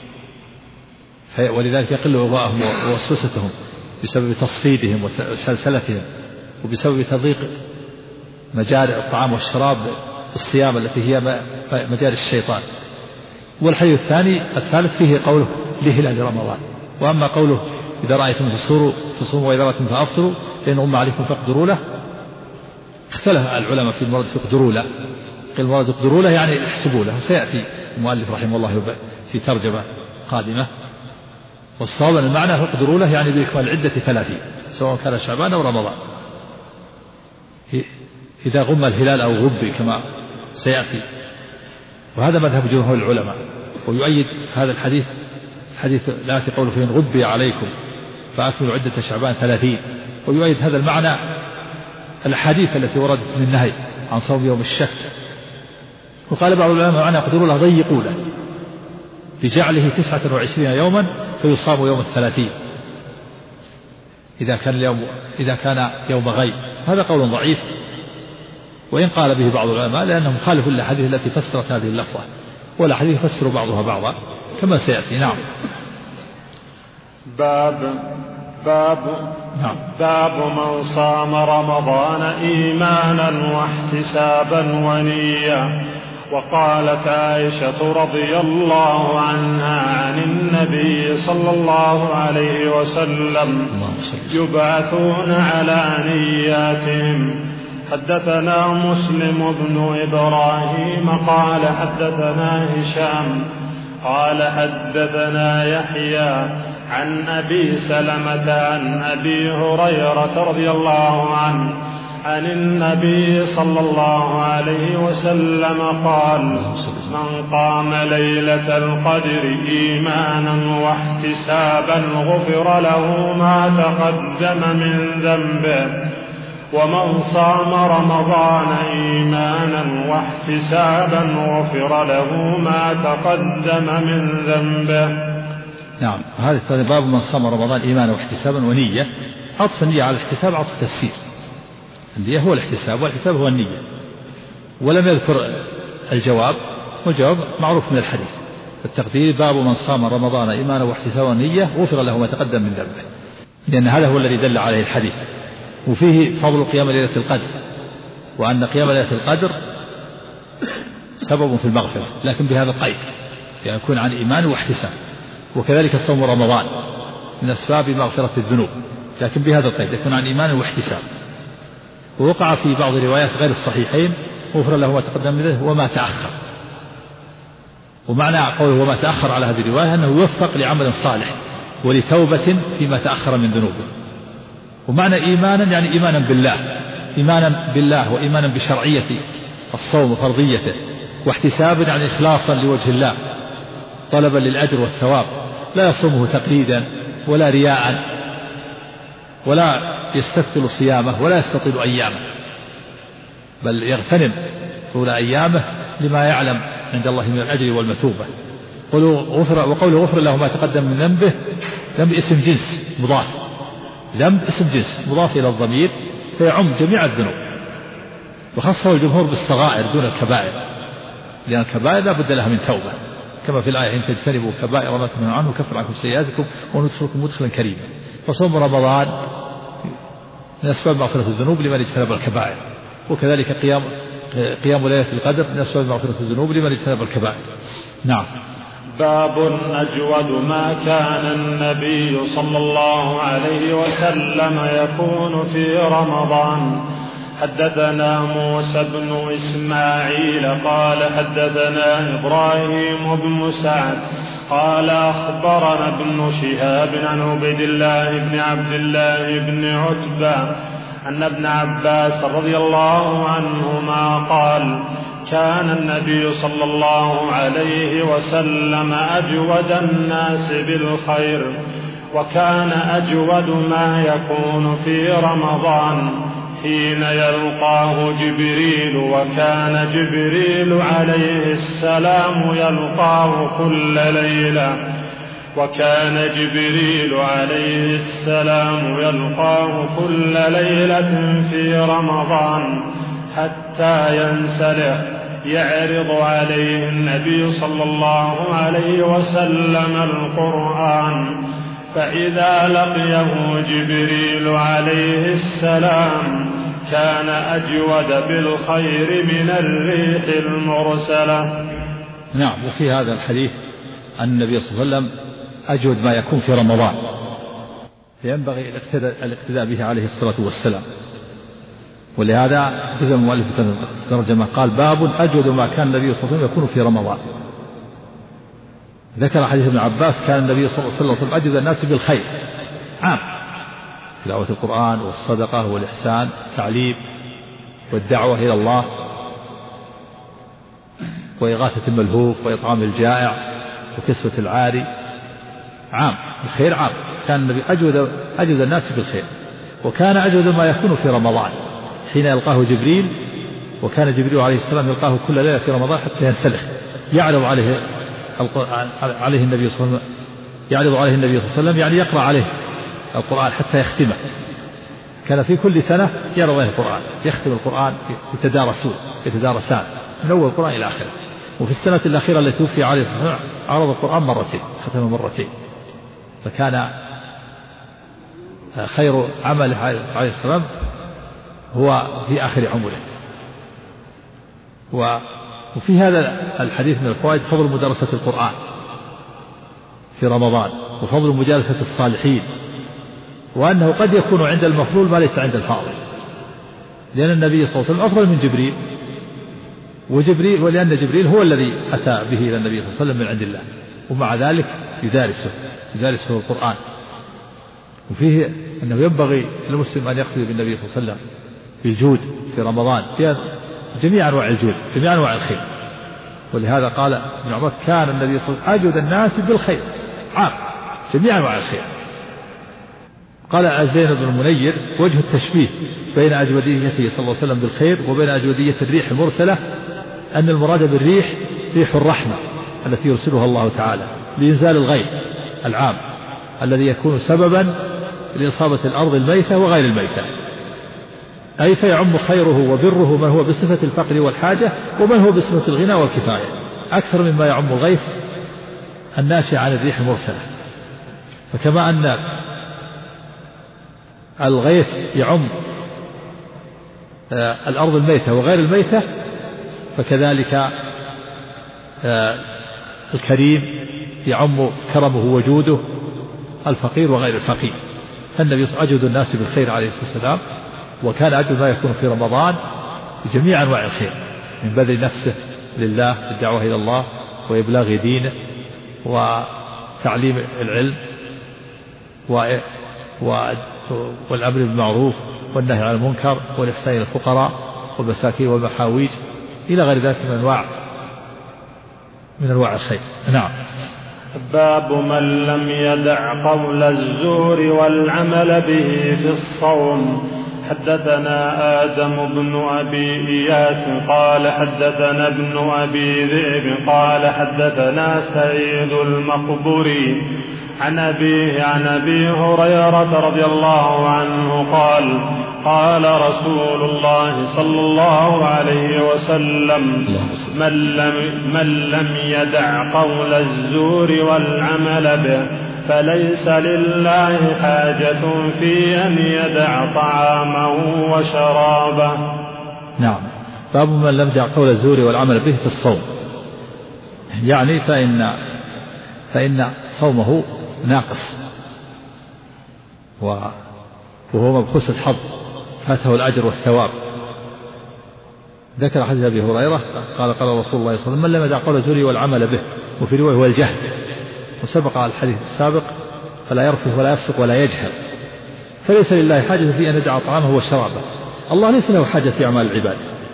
ولذلك يقل وضاءهم ووسوستهم بسبب تصفيدهم وسلسلتهم وبسبب تضييق مجاري الطعام والشراب بالصيام التي هي مجاري الشيطان. والحديث الثالث فيه قوله لهلال رمضان. وأما قوله إذا رأيتم فصوموا وإذا رأيتم فأفطروا فإن غم عليكم فاقدروا له اختلف العلماء في المراد فاقدروا له قيل المراد اقدروا له يعني احسبوا له، وسيأتي المؤلف رحمه الله في ترجمة قادمة. والصواب أن المعنى اقدروا له يعني بإكمال العدة 30 سواء كان شعبان أو رمضان، إذا غم الهلال أو غب كما سيأتي. وهذا مذهب جمهور العلماء. ويؤيد هذا الحديث حديث لا تقول فيه غبي عليكم فأكملوا عدة شعبان 30. ويؤيد هذا المعنى الحديث التي وردت من النهي عن صوم يوم الشك. وقال بعض العلماء معنى اقدروا له ضيقوا له بجعله 29 يوما فيصام يوم 30 إذا كان يوم غيب. هذا قول ضعيف وإن قال به بعض العلماء لأنه مخالف للأحاديث التي فسرت هذه اللفظة، والأحاديث يفسر بعضها بعضا كما سيأتي. نعم. باب من صام رمضان إيمانا واحتسابا ونية. وقالت عائشة رضي الله عنها عن النبي صلى الله عليه وسلم يبعثون على نياتهم. حدثنا مسلم بن إبراهيم قال حدثنا هشام قال حدثنا يحيى عن أبي سلمة عن أبي هريرة رضي الله عنه عن النبي صلى الله عليه وسلم قال: من قام ليلة القدر إيمانا واحتسابا غفر له ما تقدم من ذنبه. ومن صام رمضان إيمانا واحتسابا غفر له ما تقدم من ذنبه. نعم. هذا باب من صام رمضان إيمانا واحتسابا ونية. عطف النية على الاحتساب عطف تفسير. النية هو الاحتساب والحساب هو النية. ولم يذكر الجواب، والجواب معروف من الحديث. التقدير باب من صام رمضان إيمانا واحتسابا ونية غفر له ما تقدم من ذنبه، لأن هذا هو الذي دل عليه الحديث. وفيه فضل قيام ليلة القدر، وأن قيام ليلة القدر سبب في المغفرة، لكن بهذا القيد يعني يكون عن إيمان واحتساب. وكذلك صوم رمضان من أسباب مغفرة الذنوب، لكن بهذا القيد يكون عن إيمان واحتساب. ووقع في بعض الروايات غير الصحيحين غفر له ما تقدم من ذنبه وما تأخر. ومعنى قوله وما تأخر على هذه الرواية أنه يوفق لعمل صالح ولتوبة فيما تأخر من ذنوبه. ومعنى إيمانا يعني إيمانا بالله وإيمانا بشرعية الصوم وفرضيته، واحتسابا يعني إخلاصا لوجه الله طلبا للأجر والثواب، لا يصومه تقليدا ولا رياء، ولا يستثقل صيامه ولا يستطيل أيامه، بل يغتنم طول أيامه لما يعلم عند الله من الأجر والمثوبة. وقوله غفر له ما تقدم من ذنبه، ذنب اسم جنس مضاف، ذنب اسم جنس مضاف إلى الضمير فيعم جميع الذنوب، وخصه الجمهور بالصغائر دون الكبائر، لأن الكبائر لا بد لها من توبة، كما في الآية إن تجتنبوا كبائر ما تنهون عنه كفر عنكم سيئاتكم وندخلكم مدخلا كريما. فصوم رمضان من أسباب مغفرة الذنوب لمن اجتنب الكبائر، وكذلك قيام ليلة القدر من أسباب مغفرة الذنوب لمن اجتنب الكبائر. نعم. باب أجود ما كان النبي صلى الله عليه وسلم يكون في رمضان. حدثنا موسى بن إسماعيل قال حدثنا إبراهيم بن سعد قال أخبرنا ابن شهاب عن عبيد الله بن عبد الله بن عتبة أن ابن عباس رضي الله عنهما قال: كان النبي صلى الله عليه وسلم أجود الناس بالخير، وكان أجود ما يكون في رمضان حين يلقاه جبريل، وكان جبريل عليه السلام يلقاه كل ليلة، وكان جبريل عليه السلام يلقاه كل ليلة في رمضان حتى ينسلخ، يعرض عليه النبي صلى الله عليه وسلم القرآن، فإذا لقيه جبريل عليه السلام كان أجود بالخير من الريح المرسلة. نعم. وفي هذا الحديث أن النبي صلى الله عليه وسلم أجود ما يكون في رمضان، ينبغي الاقتداء به عليه الصلاة والسلام. ولهذا جزم المؤلف الترجمة قال باب أجود ما كان النبي صلى الله عليه وسلم يكون في رمضان. ذكر حديث ابن عباس كان النبي صلى الله عليه وسلم أجود الناس بالخير عام، تلاوة القرآن والصدقة والإحسان والتعليم والدعوة إلى الله وإغاثة الملهوف وإطعام الجائع وكسوة العاري، عام الخير عام. كان النبي أجود الناس بالخير. وكان أجود ما يكون في رمضان حين يلقاه جبريل، وكان جبريل عليه السلام يلقاه كل ليلة في رمضان حتى ينسلخ، يعرض عليه النبي صلى الله عليه وسلم يعني يقرأ عليه القرآن حتى يختمه. كان في كل سنة يعرض عليه القرآن، يختم القرآن يتدارسان من أول القرآن إلى آخره. وفي السنة الأخيرة التي توفي عليه الصلاة والسلام عرض القرآن مرتين، ختم مرتين. فكان خير عمل عليه السلام هو في آخر عمره. وفي هذا الحديث من الفوائد فضل مدارسة القرآن في رمضان، وفضل مجالسة الصالحين، وأنه قد يكون عند المفضول ما ليس عند الفاضل، لأن النبي صلى الله عليه وسلم أفضل من جبريل، ولأن جبريل هو الذي أتى به إلى النبي صلى الله عليه وسلم من عند الله، ومع ذلك يدارسه القرآن. وفيه أنه ينبغي للمسلم أن يقتدي بالنبي صلى الله عليه وسلم بالجود في رمضان، فيها جميع أنواع الجود، جميع أنواع الخير. ولهذا قال ابن عباس كان النبي صلى الله عليه وسلم أجود الناس بالخير عام، جميع أنواع الخير. قال زين بن المنير وجه التشبيه بين أجوديته صلى الله عليه وسلم بالخير وبين أجودية الريح المرسلة أن المراد بالريح ريح الرحمة التي يرسلها الله تعالى لإنزال الغيث العام الذي يكون سببا لإصابة الأرض الميتة وغير الميتة، أي فيعم خيره وبره من هو بصفة الفقر والحاجة ومن هو بصفة الغنى والكفاية أكثر مما يعم الغيث الناشئ عن الريح المرسلة. فكما أن الغيث يعم الأرض الميتة وغير الميتة، فكذلك الكريم يعم كرمه وجوده الفقير وغير الفقير. فالنبي أجود الناس بالخير عليه الصلاة والسلام، وكان أجود ما يكون في رمضان بجميع أنواع الخير، من بذل نفسه لله بالدعوة إلى الله وإبلاغ دينه وتعليم العلم والأمر بالمعروف والنهي عن المنكر والإحسان إلى الفقراء والمساكين والمحاويج إلى غير ذلك من أنواع الخير. نعم. باب من لم يدع قول الزور والعمل به في الصوم. حدثنا آدم بن أبي إياس قال حدثنا ابن أبي ذئب قال حدثنا سعيد المقبري عن أبيه عن أبي هريرة رضي الله عنه قال قال رسول الله صلى الله عليه وسلم من لم يدع قول الزور والعمل به فليس لله حاجة في أن يدع طعامه وشرابه. نعم. باب من لم يدع قول الزور والعمل به في الصوم، يعني فإن صومه ناقص وهو مبخوس الحظ، فاته الأجر والثواب. ذكر حديث أبي هريرة قال قال رسول الله صلى الله عليه وسلم من لم يدع قول الزور والعمل به، وفي رواية هو الجهل، وسبق على الحديث السابق فلا يرفث ولا يفسق ولا يجهل، فليس لله حاجة في أن يدع طعامه وشرابه. الله ليس له حاجة في أعمال العباد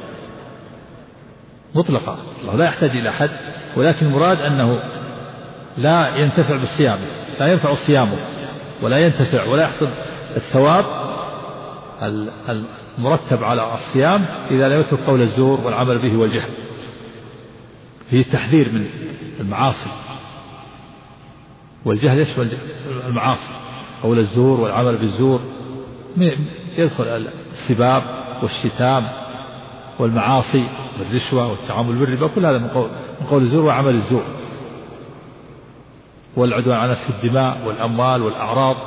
مطلقة، الله لا يحتاج إلى حد، ولكن المراد أنه لا ينتفع بالصيام، لا ينفع صيامه ولا ينتفع ولا يحصل الثواب المرتب على الصيام إذا لم يترك قول الزور والعمل به والجهل. فيه التحذير من المعاصي، والجهل يشمل المعاصي، قول الزور والعمل بالزور يدخل السباب والشتام والمعاصي والرشوة والتعامل بالربا، كل هذا من قول الزور وعمل الزور، والعدوان على نفس الدماء والأموال والأعراض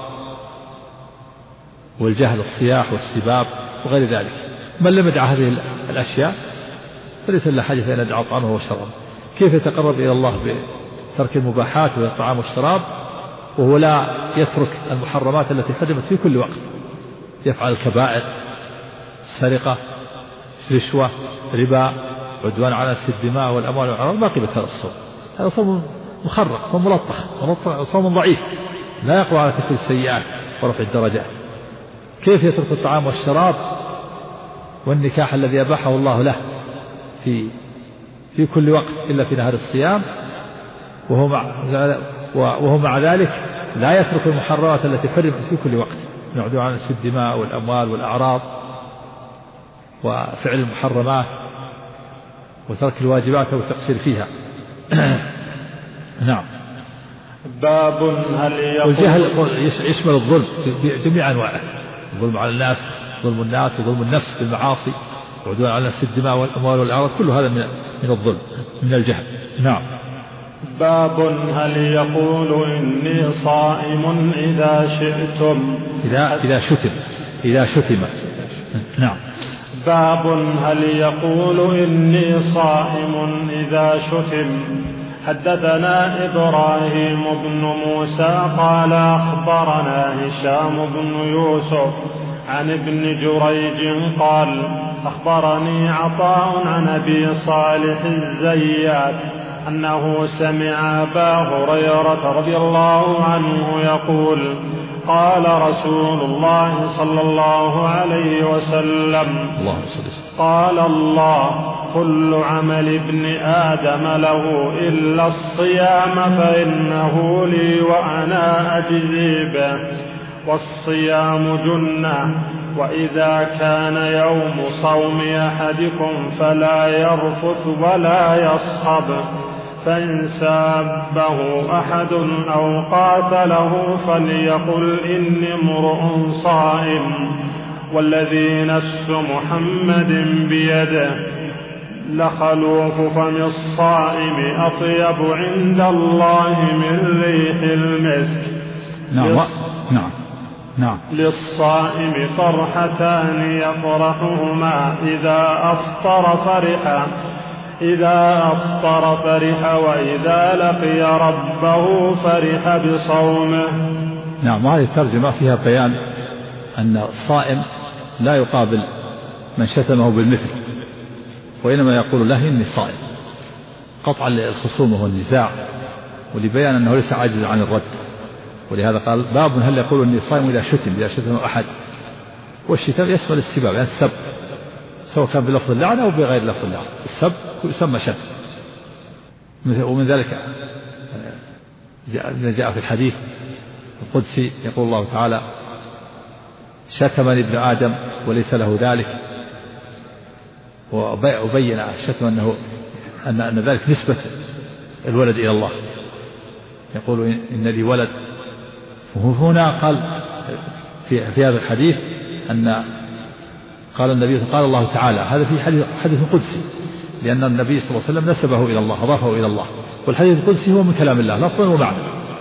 والجهل الصياح والسباب وغير ذلك. من لم يدع هذه الأشياء فليس له حاجة أن يدع طعامه وشرابه. كيف يتقرب إلى الله بترك المباحات والطعام والشراب وهو لا يترك المحرمات التي حرمت في كل وقت؟ يفعل الكبائر سرقة، رشوة، ربا، عدوان على نفس الدماء والأموال والأعراض، ما قيمة هذا الصوم. هذا صوم مخرق، صوم ملطخ، صوم ضعيف لا يقوى على تكفير السيئات ورفع الدرجات. كيف يترك الطعام والشراب والنكاح الذي أباحه الله له في كل وقت إلا في نهار الصيام، وهو مع ذلك لا يترك المحرمات التي حرمت في كل وقت من عدوان على نفس الدماء والأموال والأعراض وفعل المحرمات وترك الواجبات والتقصير فيها. نعم. باب هل يقول والجهل يشمل الظلم بجميع أنواعه، الظلم على الناس، ظلم الناس وظلم النفس بالمعاصي وعدوان على نفس الدماء والأموال والأعراض، كل هذا من الظلم، من الجهل. نعم. باب هل يقول إني صائم إذا شئتم إذا شتم. نعم. باب هل يقول إني صائم إذا شتم. حدثنا إبراهيم بن موسى قال أخبرنا هشام بن يوسف عن ابن جريج قال أخبرني عطاء عن أبي صالح الزيات أنه سمع أبا هريرة رضي الله عنه يقول قال رسول الله صلى الله عليه وسلم قال الله كل عمل ابن آدم له إلا الصيام فإنه لي وأنا أجزي به والصيام جنة وإذا كان يوم صوم أحدكم فلا يرفث ولا يصخب فإن سابه أحد أو قاتله فليقل إني امرؤ صائم والذي نفس محمد بيده لخلوف فم الصائم أطيب عند الله من ريح المسك. نعم. للصائم فرحتان يفرحهما إذا أفطر فرح وإذا لقي ربه فرح بصومه. نعم. هذه الترجمة فيها بيان أن الصائم لا يقابل من شتمه بالمثل، وإنما يقول له إني صائم قطعا للخصومة والنزاع ولبيان أنه ليس عاجز عن الرد. ولهذا قال باب هل يقول إني صائم إذا شتم أحد. والشتم يشمل السباب، يعني السب سواء كان بلفظ اللعنة أو بغير لفظ اللعنة، السب يسمى شتم. ومن ذلك جاء في الحديث القدسي يقول الله تعالى شتمني ابن آدم وليس له ذلك، وبين الشتم أن ذلك نسبة الولد إلى الله، يقول إن لي ولد. وهنا قال في هذا الحديث أن قال النبي قال الله تعالى، هذا في حديث قدسي لأن النبي صلى الله عليه وسلم نسبه إلى الله أضافه إلى الله، والحديث القدسي هو من كلام الله لفظا ومعنى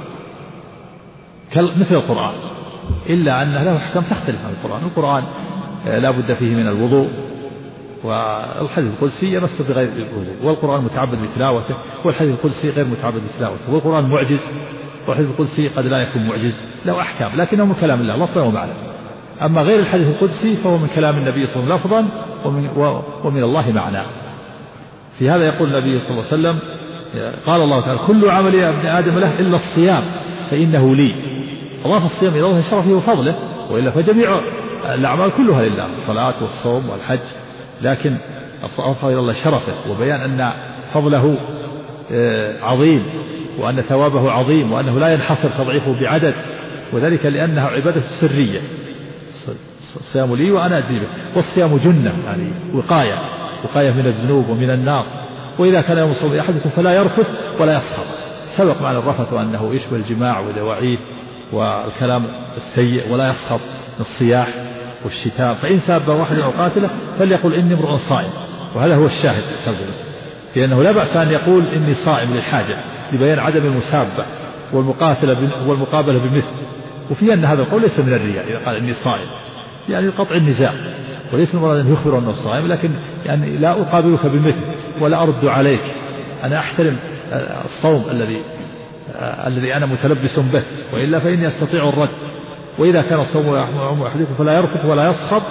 مثل القرآن، إلا أن له أحكام تختلف عن القرآن. القرآن لا بد فيه من الوضوء، والحديث القدسي يمس بغير الوضوء، والقرآن متعبد بتلاوته، والحديث القدسي غير متعبد بتلاوته، والقرآن معجز والحديث القدسي قد لا يكون معجز، له أحكام لكنه من كلام الله لفظا ومعنى. أما غير الحديث القدسي فهو من كلام النبي صلى الله عليه وسلم لفظا ومن الله معنى. في هذا يقول النبي صلى الله عليه وسلم قال الله تعالى كل عمل يا ابن آدم له إلا الصيام فإنه لي. أضاف الصيام إلى الله شرفه وفضله، وإلا فجميع الأعمال كلها لله، الصلاة والصوم والحج، لكن أضافه إلى الله شرفه وبيان أن فضله عظيم وأن ثوابه عظيم وأنه لا ينحصر تضعيفه بعدد، وذلك لأنها عبادة سرية. الصيام لي وأنا أجزي به، والصيام جنة يعني وقاية من الذنوب ومن النار. وإذا كان يوم صوم أحدكم فلا يرفث ولا يسخر، سبق معنى الرفث وأنه يشمل الجماع ودواعيه والكلام السيء، ولا يسخر من الصياح والشتام. فإن ساب واحد أو قاتله فليقل إني امرؤ صائم، وهذا هو الشاهد في الترجمة، لأنه لا بأس أن يقول إني صائم للحاجة لبيان عدم المسابة والمقابلة بمثل. وفي أن هذا القول ليس من الرياء إذا قال إني صائم، يعني قطع النزاع، وليس المراد أن يخبر أنه صائم، لكن يعني لا أقابلك بمثل ولا أرد عليك، أنا أحترم الصوم الذي أنا متلبس به، وإلا فإني أستطيع الرد. وإذا كان الصوم يوم أحدكم فلا يرفث ولا يصخب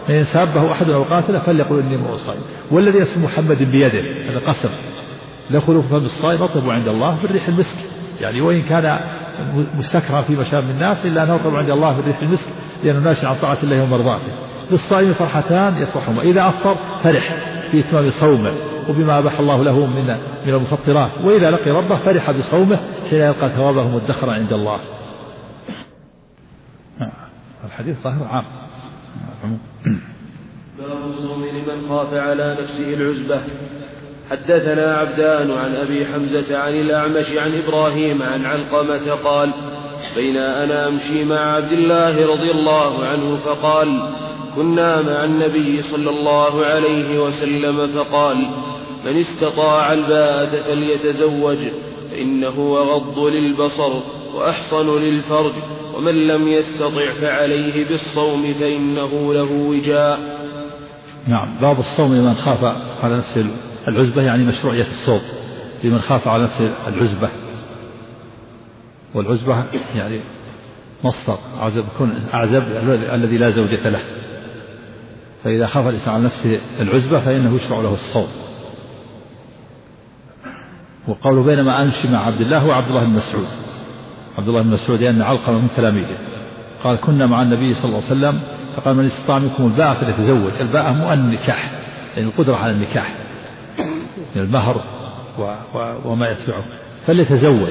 فإن سابه أحد أو قاتله فليقل إني امرؤ صائم. والذي اسم محمد بيده هذا قسم، لخلوف فم الصائم أطيب عند الله بالريح المسك، يعني وإن كان مستكرها في مشام الناس إلا أنه أطيب عند الله بالريح المسك، لأنه ناشئ عن طاعة الله ومرضاته. للصائم فرحتان يفرحهما، إذا أفطر فرح في إتمام صومه وبما أباح الله له من المفطرات، وإذا لقي ربه فرح بصومه حين يلقى ثوابه مدخرا عند الله. الحديث ظاهر عام. باب الصوم لمن خاف على نفسه العزبة. حدثنا عبدان عن أبي حمزة عن الأعمش عن إبراهيم عن علقمة قال: بين أنا أمشي مع عبد الله رضي الله عنه فقال: كنا مع النبي صلى الله عليه وسلم فقال: من استطاع الباءة فليتزوج فإنه أغض للبصر وأحصن للفرج، ومن لم يستطع فعليه بالصوم فإنه له وجاء. نعم. باب الصوم لمن خاف على نفسه العزبة، يعني مشروعية الصوم لمن خاف على نفسه العزبة. والعزبة يعني مصدر عزب، يكون أعزب الذي لا زوجة له، فإذا خاف الإنسان على نفسه العزبة فإنه يشرع له الصوم. وقوله بينما أمشي مع عبد الله هو عبد الله بن مسعود. عبد الله بن مسعود لأن علقمة من تلاميذه قال: كنا مع النبي صلى الله عليه وسلم فقال: من استطاع منكم الباءة فليتزوج. الباءة مو النكاح، يعني القدرة على النكاح، يعني المهر وما يتبعه، فليتزوج.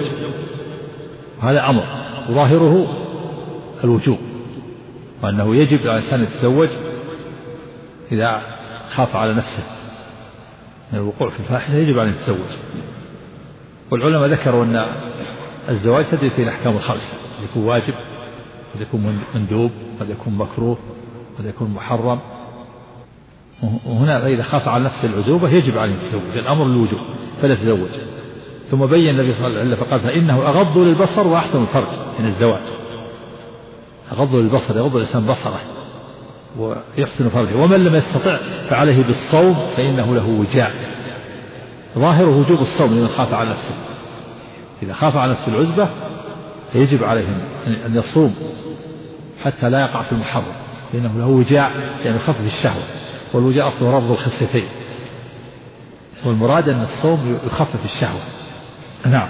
هذا أمر ظاهره الوجوب، وأنه يجب على الإنسان يتزوج إذا خاف على نفسه من الوقوع في الفاحشة، يجب أن يتزوج. والعلماء ذكروا أن الزواج تدري فيه الأحكام الخمسة: يكون واجب، قد يكون مندوب، قد يكون مكروه، قد يكون محرم. وهنا فإذا خاف على نفسه العزوبة يجب عليه يتزوج، الأمر للوجوب فليتزوج. ثم بين النبي صلى الله عليه وسلم فقال: فإنه أغض للبصر وأحسن الفرج من الزواج. أغض للبصر، يغض الإنسان بصره ويحسن فرجه. ومن لم يستطع فعليه بالصوم فإنه له وجاء. ظاهره وجوب الصوم لمن خاف على نفسه. إذا خاف على نفسه العزبة فيجب عليه أن يصوم حتى لا يقع في المحرم، لأنه له وجاء، يعني يخفف الشهوة. والوجاء أصله رفض الخصيتين، والمراد أن الصوم يخفف الشهوة. نعم.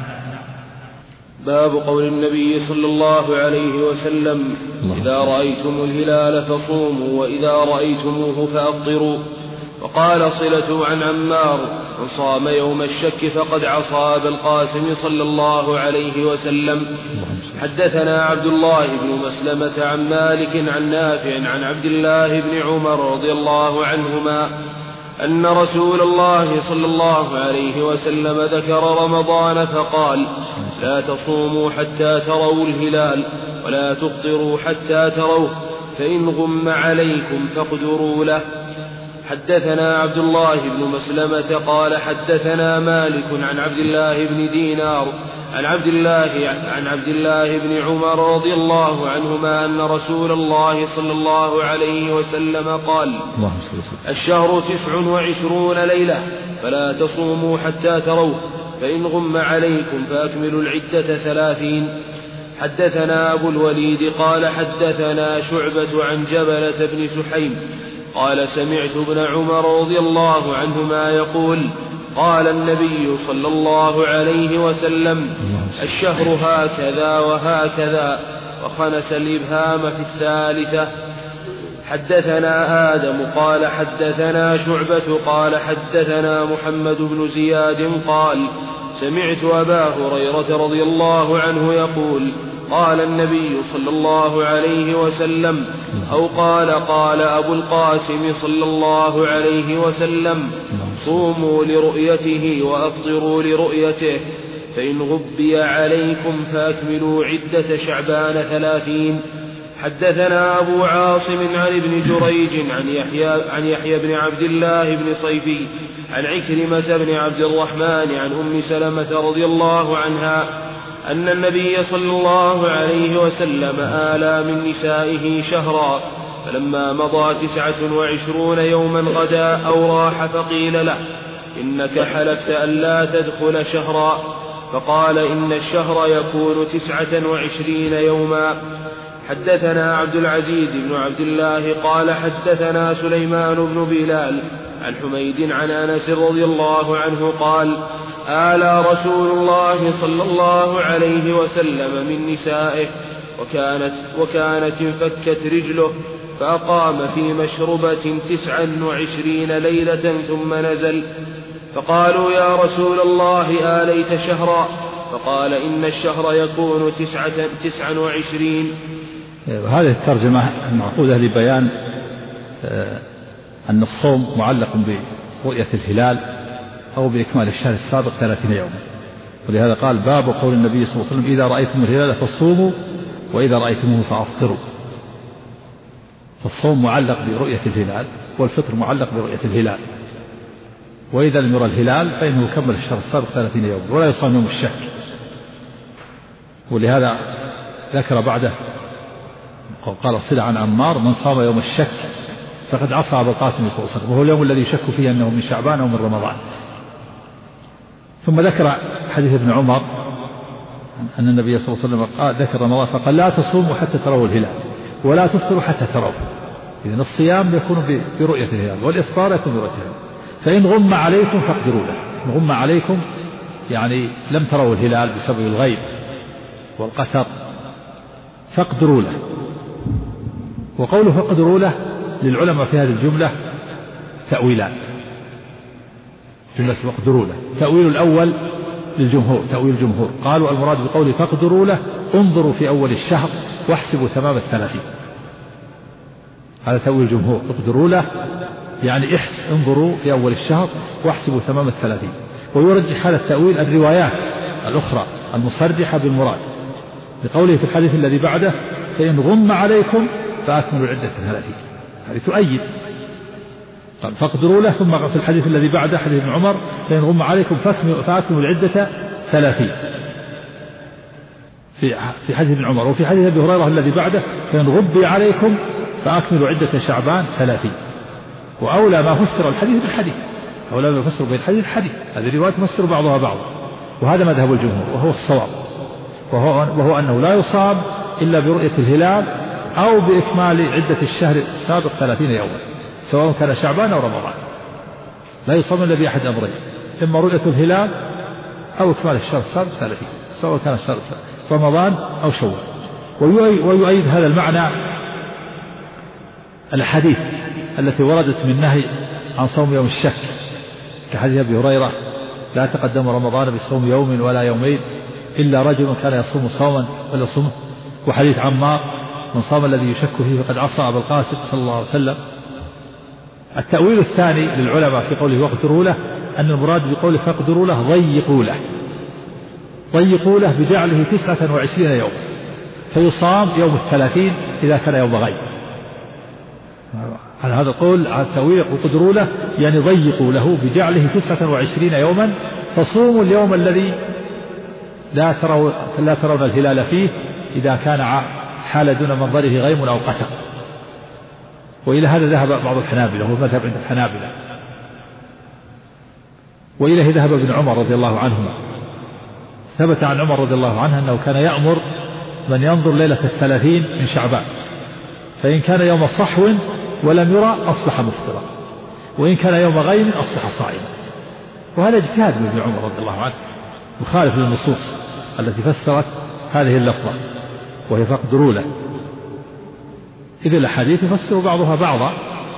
باب قول النبي صلى الله عليه وسلم: إذا رأيتم الهلال فصوموا وإذا رأيتموه فأفطروا. وقال صلة عن عمار: من صام يوم الشك فقد عصى أبا القاسم صلى الله عليه وسلم. حدثنا عبد الله بن مسلمة عن مالك عن نافع عن عبد الله بن عمر رضي الله عنهما أن رسول الله صلى الله عليه وسلم ذكر رمضان فقال: لا تصوموا حتى تروا الهلال ولا تفطروا حتى تروه، فإن غم عليكم فاقدروا له. حدثنا عبد الله بن مسلمة قال: حدثنا مالك عن عبد الله بن دينار عن عبد الله بن عمر رضي الله عنهما أن رسول الله صلى الله عليه وسلم قال: الشهر 29 ليلة فلا تصوموا حتى تروه، فإن غم عليكم فأكملوا العدة 30. حدثنا أبو الوليد قال: حدثنا شعبة عن جبلة بن سحيم قال: سمعت ابن عمر رضي الله عنهما يقول: قال النبي صلى الله عليه وسلم: الشهر هكذا وهكذا، وخنس الإبهام في الثالثة. حدثنا آدم قال: حدثنا شعبة قال: حدثنا محمد بن زياد قال: سمعت أبا هريرة رضي الله عنه يقول: قال النبي صلى الله عليه وسلم، أو قال أبو القاسم صلى الله عليه وسلم: صوموا لرؤيته وأفطروا لرؤيته، فإن غبي عليكم فأكملوا عدة شعبان 30. حدثنا أبو عاصم عن ابن جريج عن يحيى بن عبد الله بن صيفي عن عكرمة بن عبد الرحمن عن أم سلمة رضي الله عنها أن النبي صلى الله عليه وسلم آلى من نسائه شهرا، فلما مضى 29 يوما غدا أو راح فقيل له: إنك حلفت ألا تدخل شهرا، فقال: إن الشهر يكون 29 يوما. حدثنا عبد العزيز بن عبد الله قال حدثنا سليمان بن بلال عن حميد عن أنس رضي الله عنه قال آلى رسول الله صلى الله عليه وسلم من نسائه وكانت انفكت رجله فأقام في مشربة 29 ليلة ثم نزل فقالوا يا رسول الله آليت شهرا فقال إن الشهر يكون 29. هذه الترجمة المعقودة لبيان أن الصوم معلق برؤية الهلال أو بإكمال الشهر السابق 30 يوما، ولهذا قال باب قول النبي صلى الله عليه وسلم إذا رأيتم الهلال فصوموا وإذا رأيتموه فأفطروا. فالصوم معلق برؤية الهلال والفطر معلق برؤية الهلال، وإذا لم يرى الهلال فإنه كمل الشهر السابق 30 يوما ولا يصام يوم الشك. ولهذا ذكر بعده قال الصلة عن عمار من صام يوم الشك فقد عصى أبا القاسم صلى الله عليه وسلم، وهو اليوم الذي يشك فيه أنه من شعبان أو من رمضان. ثم ذكر حديث ابن عمر أن النبي صلى الله عليه وسلم ذكر رمضان فقال لا تصوموا حتى تروا الهلال ولا تفطروا حتى تروه. إذن الصيام يكون برؤية الهلال والإفطار يكون برؤية الهلال. فإن غم عليكم فاقدروا له. إن غم عليكم يعني لم تروا الهلال بسبب الغيب والقتر فاقدروا له. وقوله فاقدروا له للعلماء في هذه الجملة تأويلان. جملة فاقدروا له تأويل الأول للجمهور، تأويل الجمهور قالوا المراد بقوله فاقدروا له انظروا في أول الشهر واحسبوا تمام 30. هذا تأويل الجمهور، اقدروا له يعني انظروا في أول الشهر واحسبوا تمام 30. ويرجح هذا التأويل الروايات الأخرى المصرحة بالمراد بقوله في الحديث الذي بعده فإن غم عليكم فأكملوا العدة 30. هذه تؤيد قال فاقدروا له. ثم في الحديث الذي بعده حديث ابن عمر فإن غم عليكم فأكملوا العدة 30 في حديث ابن عمر. وفي حديث أبي هريرة الذي بعده فإن غبي عليكم فأكملوا عدة شعبان 30. وأولى ما فسر الحديث بالحديث، أولى ما يفسر بالحديث الحديث. هذه الروايات تفسر بعضها بعضا، وهذا مذهب الجمهور وهو الصواب، وهو أنه لا يصاب إلا برؤية الهلال أو بإكمال عدة الشهر السابق 30 يوما سواء كان شعبان أو رمضان. لا يصاب إلا بأحد أمرين، إما رؤية الهلال أو إكمال الشهر السابق 30 سواء كان شهر رمضان أو شوال. ويؤيد هذا المعنى الحديث التي وردت من نهي عن صوم يوم الشك كحديث أبي هريرة لا تقدم رمضان بصوم يوم ولا يومين إلا رجل كان يصوم صوما فليصومه. وحديث عمار من صام الذي يشك فيه فقد عصى أبا القاسم صلى الله عليه وسلم. التأويل الثاني للعلماء في قوله واقدروا له أن المراد بقوله فاقدروا له ضيقوا له بجعله 29 يوم فيصام يوم 30 إذا كان يوم غيب. على هذا القول على التأويل وقدروا له يعني ضيقوا له بجعله 29 يوما فصوموا اليوم الذي لا ترون الهلال فيه إذا كان حال دون منظره غيم أو قتر. وإلى هذا ذهب بعض الحنابلة وهو مذهب عند الحنابلة. وإليه ذهب ابن عمر رضي الله عنهما. ثبت عن عمر رضي الله عنه أنه كان يأمر من ينظر ليلة 30 من شعبان فإن كان يوم صحو ولم يرى أصبح مفطرا وإن كان يوم غيم أصبح صائما. وهذا اجتهاد من ابن عمر رضي الله عنه مخالف للنصوص التي فسرت هذه اللفظة وهي فاقدروا له. إذا الأحاديث يفسر بعضها بعضا،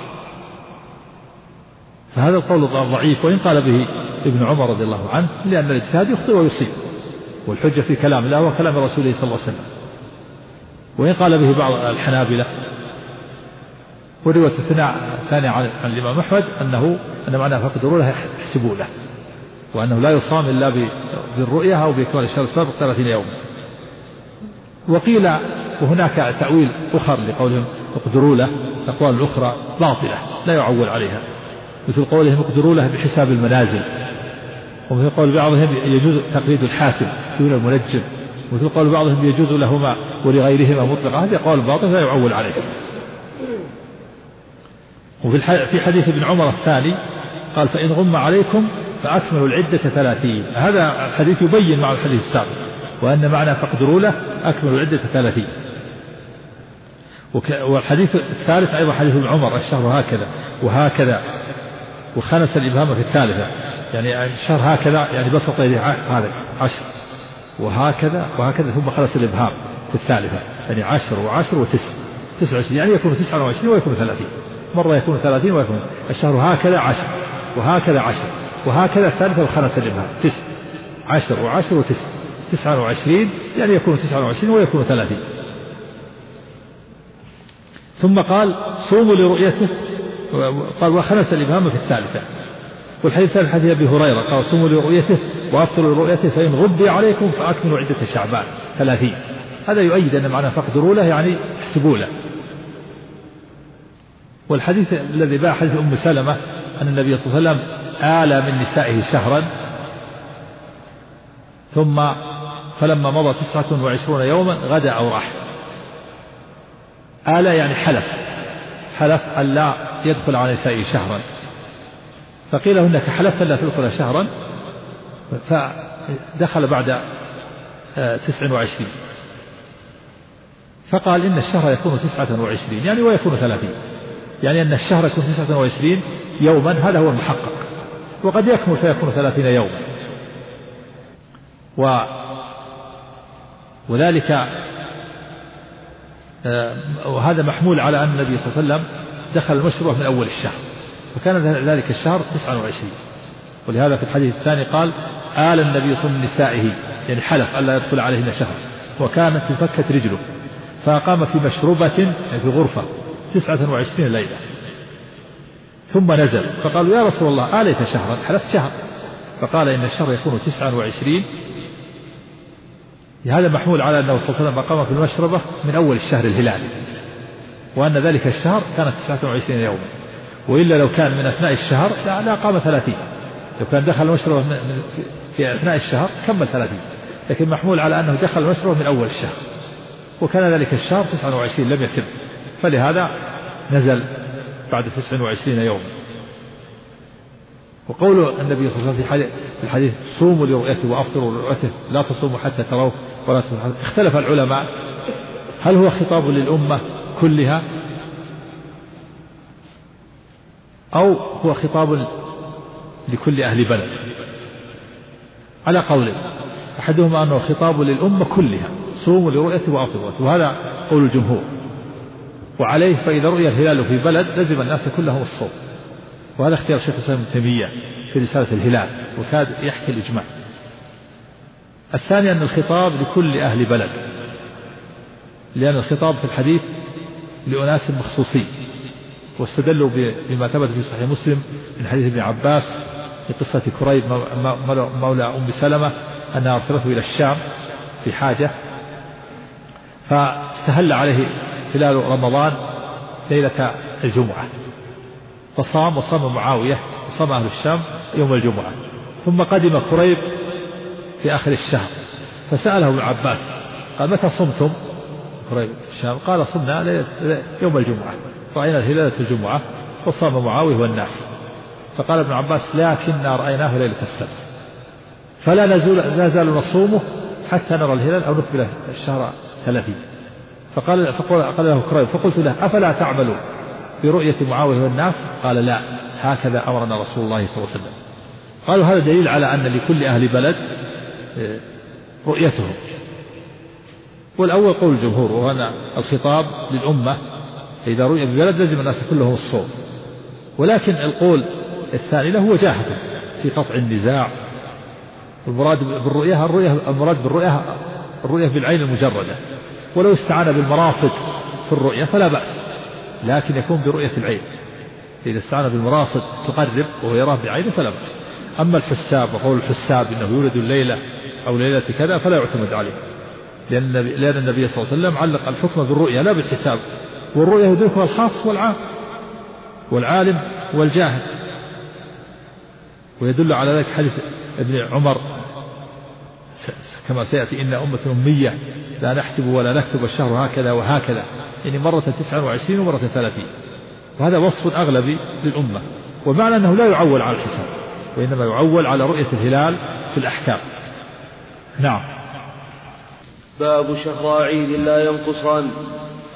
فهذا القول ضعيف وإن قال به ابن عمر رضي الله عنه لأن الاجتهاد يخطئ ويصيب والحجة في كلام الله وكلام رسوله صلى الله عليه وسلم. وإن قال به بعض الحنابلة. والرواية الثانية عن الإمام أحمد أن معناه فاقدروا له احسبوا له وأنه لا يصام إلا بالرؤية أو بإكمال الشهر السابق 30 يوما. وقيل وهناك تأويل آخر لقولهم اقدروا له الأقوال الأخرى باطلة لا يعول عليها مثل قولهم اقدروا له بحساب المنازل ومثل قول بعضهم يجوز تقليد الحاسب دون المنجم ومثل قول بعضهم يجوز لهما ولغيرهما مطلقا. هذه أقوال باطلة لا يعول عليها. وفي حديث ابن عمر الثاني قال فإن غم عليكم فأكملوا العدة 30. هذا الحديث يبين مع الحديث السابق وأن معنى فاقدروا له أكملوا العدة 30. والحديث الثالث أيضا حديث ابن عمر الشهر هكذا وهكذا، وخنس الإبهام في الثالثة، يعني الشهر هكذا يعني بسط يده هذا 10 وهكذا وهكذا ثم خلص الإبهام في الثالثة، يعني 10 و10 و9 29، يعني يكون 29 ويكون 30، مرة يكون 30 ويكون الشهر هكذا 10 وهكذا 10 وهكذا الثالثة وخلص الإبهام 9 10 و10 و9 29، يعني يكون 29 ويكون 30. ثم قال صوموا لرؤيته، قال وخنس الإبهام في الثالثة. والحديث الثالث حديث أبي هريرة قال صوموا لرؤيته وأفطروا لرؤيته فإن غبي عليكم فأكملوا عدة شعبان 30. هذا يؤيد أن معنى فاقدروا له يعني احسبوا له. والحديث الذي باع حديث أم سلمة أن النبي صلى الله عليه وسلم آل من نسائه شهرا ثم فلما مضى 29 يوما غدا أو راح. آل يعني حلف أن لا يدخل على نسائه شهرا، فقيل إنك حلفت أن لا تدخل شهرا، فدخل بعد 29، فقال إن الشهر يكون 29 يعني ويكون 30، يعني أن الشهر يكون 29 يوما، هذا هو المحقق، وقد يكمل فيكون 30 يوما. وذلك وهذا محمول على أن النبي صلى الله عليه وسلم دخل المشروع من أول الشهر، وكان ذلك الشهر 29. ولهذا في الحديث الثاني قال آل النبي صلى الله عليه وسلم نسائه، يعني حلف ألا يدخل عليهن شهر، وكانت انفكت رجله فأقام في مشروبة يعني في غرفة 29 ليلة، ثم نزل فقالوا يا رسول الله آليت شهرا، حلفت شهر، فقال إن الشهر يكون 29. هذا محمول على أنه صلى الله عليه وسلم أقام في المشربة من أول الشهر الهلالي، وأن ذلك الشهر كانت 29 يوما، وإلا لو كان من أثناء الشهر لا قام 30، لو كان دخل المشربة في أثناء الشهر كمل 30، لكن محمول على أنه دخل المشربة من أول الشهر، وكان ذلك الشهر 29 لم يتم، فلهذا نزل بعد 29 يوما. وقول النبي صلى الله عليه وسلم في الحديث صوموا لرؤيته وأفطروا لرؤيته لا تصوموا حتى تروه ولا تصوموا. اختلف العلماء هل هو خطاب للأمة كلها أو هو خطاب لكل أهل بلد؟ على قولين، أحدهما أنه خطاب للأمة كلها صوموا لرؤيته وأفطروا، وهذا قول الجمهور، وعليه فإذا رؤي الهلال في بلد لزم الناس كلهم الصوم، وهذا اختيار شيخ الإسلام ابن تيمية في رسالة الهلال، وكاد يحكي الإجماع. الثاني أن الخطاب لكل أهل بلد، لأن الخطاب في الحديث لأناس مخصوصين، واستدلوا بما ثبت في صحيح مسلم من حديث ابن عباس في قصة كريب مولى أم سلمة أنها أرسلته إلى الشام في حاجة، فاستهل عليه هلال رمضان ليلة الجمعة، فصام وصام معاوية وصام أهل الشام يوم الجمعة، ثم قدم كريب في آخر الشهر فسأله ابن عباس قال متى صمتم كريب في الشام؟ قال صمنا يوم الجمعة، رأينا الهلال في الجمعة وصام معاوية والناس. فقال ابن عباس لكننا رأيناه ليلة السبت، فلا نزال نصومه حتى نرى الهلال أو نكمل الشهر 30. فقال له كريب فقلت له أفلا تعملوا برؤية معاوية والناس؟ قال لا، هكذا أمرنا رسول الله صلى الله عليه وسلم. قالوا هذا دليل على أن لكل أهل بلد رؤيتهم. والأول قول الجمهور، وهنا الخطاب للأمة، إذا رؤي ببلد لازم الناس كلهم الصوم. ولكن القول الثاني له وجاهة في قطع النزاع. المراد بالرؤية المراد الرؤية بالعين المجردة، ولو استعان بالمراصد في الرؤية فلا بأس، لكن يكون برؤية العين. إذا استعان بالمراصد تقرب وهو يراه بعينه فلا بأس. أما الحساب وقول الحساب إنه يولد الليلة أو ليلة كذا فلا يعتمد عليه، لأن النبي صلى الله عليه وسلم علق الحكم بالرؤية لا بالحساب، والرؤية يدركها الخاص والعام والعالم والجاهل. ويدل على ذلك حديث ابن عمر كما سيأتي إن أمة أمية لا نحسب ولا نكتب الشهر هكذا وهكذا، يعني مرة 29 ومرة 30. وهذا وصف أغلبي للأمة، ومعنى أنه لا يعول على الحساب، وإنما يعول على رؤية الهلال في الأحكام. نعم. باب شهر عيد لا ينقصان.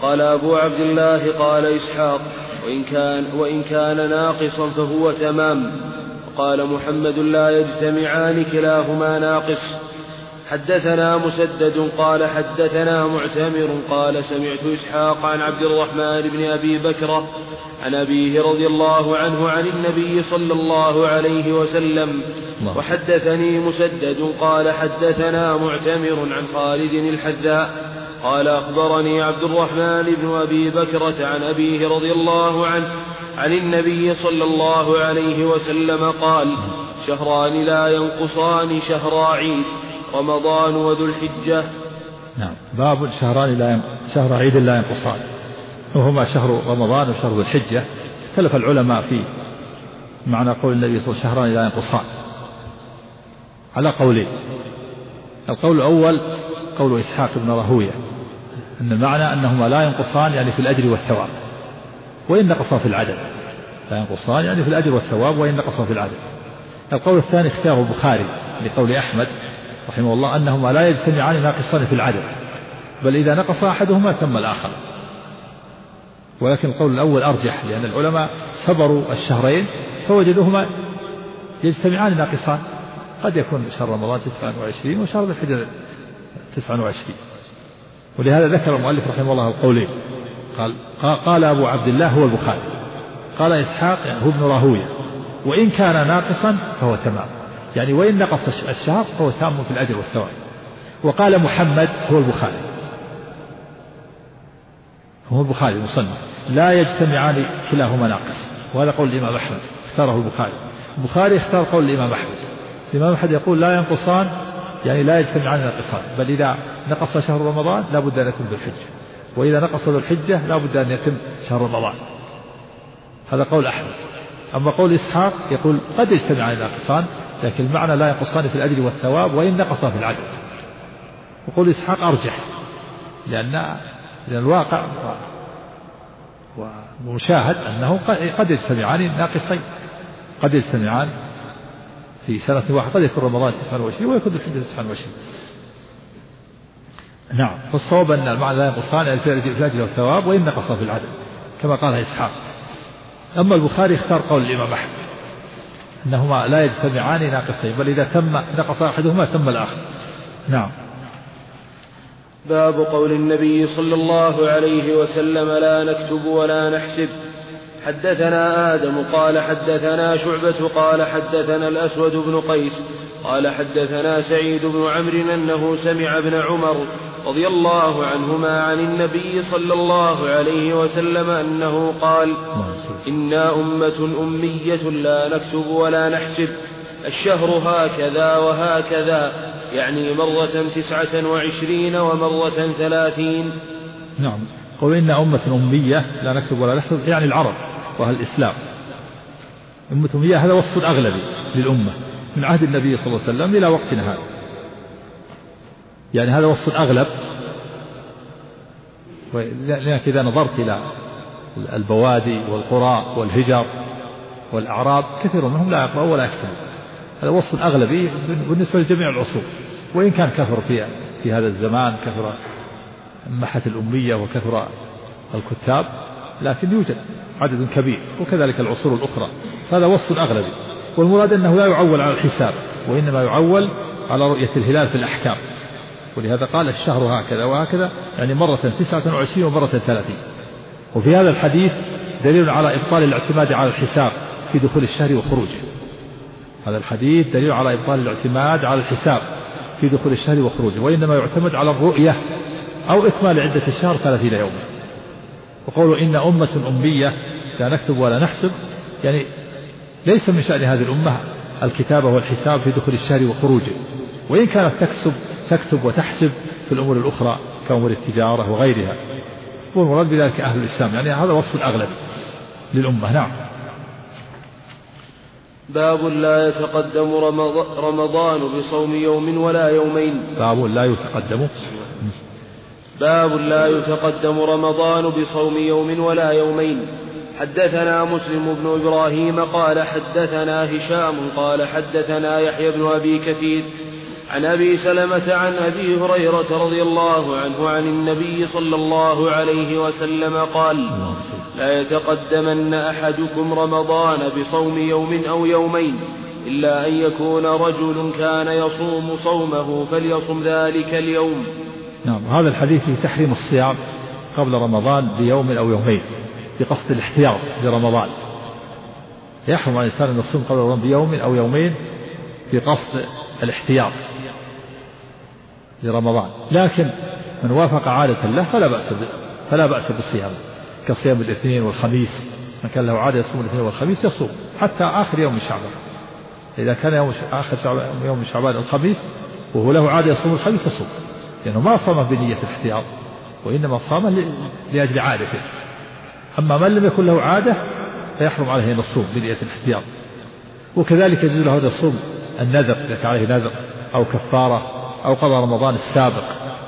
قال أبو عبد الله قال إسحاق وإن كان ناقصا فهو تمام. قال محمد لا يجتمعان كلاهما ناقص. حدثنا مسدد قال حدثنا معتمر قال سمعت إسحاق عن عبد الرحمن بن أبي بكرة عن أبيه رضي الله عنه عن النبي صلى الله عليه وسلم. وحدثني مسدد قال حدثنا معتمر عن خالد الحذاء قال أخبرني عبد الرحمن بن أبي بكرة عن أبيه رضي الله عنه عن النبي صلى الله عليه وسلم قال شهران لا ينقصان شهر عيد رمضان وذو الحجة. نعم. باب شهر عيد لا ينقصان، وهما شهر رمضان وشهر ذو الحجة. اختلف العلماء في معنى قول النبي صلى الله عليه وسلم شهران لا ينقصان على قولين. القول الأول قول إسحاق بن راهوية أن المعنى أنهما لا ينقصان يعني في الأجر والثواب وإن نقصا في العدد، لا ينقصان يعني في الأجر والثواب وإن نقصا في العدد. القول الثاني اختيار البخاري لقول أحمد رحمه الله أنهما لا يجتمعان ناقصان في العدد، بل إذا نقص أحدهما تم الآخر. ولكن القول الأول أرجح، لأن العلماء صبروا الشهرين فوجدوهما يجتمعان ناقصان. قد يكون شهر رمضان 29 وشهر ذي الحجة 29. ولهذا ذكر المؤلف رحمه الله القولين. قال أبو عبد الله هو البخاري، قال إسحاق يعني هو ابن راهوية وإن كان ناقصا فهو تمام، يعني وإن نقص الشهر فهو تام في الأجر والثواب. وقال محمد هو البخاري، هو البخاري المصنف لا يجتمعان كلاهما ناقص، وهذا قول الإمام أحمد اختاره البخاري اختار قول الإمام أحمد. الإمام أحمد يقول لا ينقصان يعني لا يجتمعان ناقصان، بل إذا نقص شهر رمضان لا بد أن يتم ذو الحجة، وإذا نقص ذو الحجة لا بد أن يتم شهر رمضان. هذا قول أحمد. أما قول إسحاق يقول قد يجتمعان ناقصان لكن المعنى لا ينقصان في الأجر والثواب وإن نقصا في العدد. وقول إسحاق أرجح لأن الواقع ومشاهد أنه قد يجتمعان ناقصين، قد يجتمعان في سنة واحدة، قد يكون رمضان 29 ويكون الحجة 29. نعم. فالصواب أن المعنى لا ينقصان في الأجر والثواب وإن نقصا في العدد كما قال إسحاق. أما البخاري اختار قول الإمام أحمد أنهما لا يجتمعان ناقصين، بل إذا تم نقص أحدهما تم الآخر. نعم. باب قول النبي صلى الله عليه وسلم لا نكتب ولا نحسب. حدثنا آدم قال حدثنا شعبة قال حدثنا الأسود بن قيس قال حدثنا سعيد بن عمرو أنه سمع ابن عمر رضي الله عنهما عن النبي صلى الله عليه وسلم أنه قال إنا أمة أمية لا نكتب ولا نحسب، الشهر هكذا وهكذا، يعني مرة 29 ومرة 30. نعم. قول إنا أمة أمية لا نكتب ولا نحسب يعني العرب وأهل الإسلام. أمة أمية هذا وصف أغلبي للأمة من عهد النبي صلى الله عليه وسلم إلى وقتنا هذا، يعني هذا وصف أغلب. لأنك إذا نظرت إلى البوادي والقرى والهجر والأعراب كثير منهم لا يقرأ ولا يكتب، هذا وصف أغلبي بالنسبة لجميع العصور. وإن كان كثر في هذا الزمان، كثر محت الأمية وكثر الكتاب، لكن يوجد عدد كبير، وكذلك العصور الأخرى. هذا وصف أغلبي، والمراد أنه لا يعول على الحساب وإنما يعول على رؤية الهلال في الأحكام. ولهذا قال الشهر هكذا وهكذا، يعني مرة 29 ومرة 30. وفي هذا الحديث دليل على إبطال الاعتماد على الحساب في دخول الشهر وخروجه. هذا الحديث دليل على إبطال الاعتماد على الحساب في دخول الشهر وخروجه، وإنما يعتمد على الرؤية أو إكمال عدة الشهر 30 يوما. وقولوا إن أمة أمية لا نكتب ولا نحسب، يعني ليس من شأن هذه الأمة الكتابة والحساب في دخول الشهر وخروجه، وإن كانت تكتب وتحسب في الأمور الأخرى كأمور التجارة وغيرها، والمراد بذلك أهل الإسلام، يعني هذا وصف الأغلب للأمة. نعم. باب لا يتقدم رمضان بصوم يوم ولا يومين. باب لا يتقدم رمضان بصوم يوم ولا يومين. حدثنا مسلم بن إبراهيم قال حدثنا هشام قال حدثنا يحيى بن أبي كثير عن أبي سلمة عن أبي هريرة رضي الله عنه عن النبي صلى الله عليه وسلم قال: لا يتقدمن أحدكم رمضان بصوم يوم أو يومين إلا أن يكون رجل كان يصوم صومه فليصم ذلك اليوم. نعم. هذا الحديث في تحريم الصيام قبل رمضان بيوم أو يومين بقصد الاحتياط لرمضان. يحرم على الإنسان أن يصوم قبل رمضان بيوم أو يومين بقصد الاحتياط لرمضان، لكن من وافق عادة له فلا بأس بالصيام كصيام الاثنين والخميس. من كان له عادة يصوم الاثنين والخميس يصوم حتى آخر يوم شعبان. إذا كان آخر يوم شعبان الخميس وهو له عادة يصوم الخميس يصوم، لأنه ما صام بنية الاحتياط وإنما صام لأجل عادته. أما من لم يكن له عادة فيحرم عليه أن يصوم بنية الاحتياط. وكذلك يجوز له أن يصوم النذر إذا كان عليه نذر أو كفارة أو قضى رمضان السابق.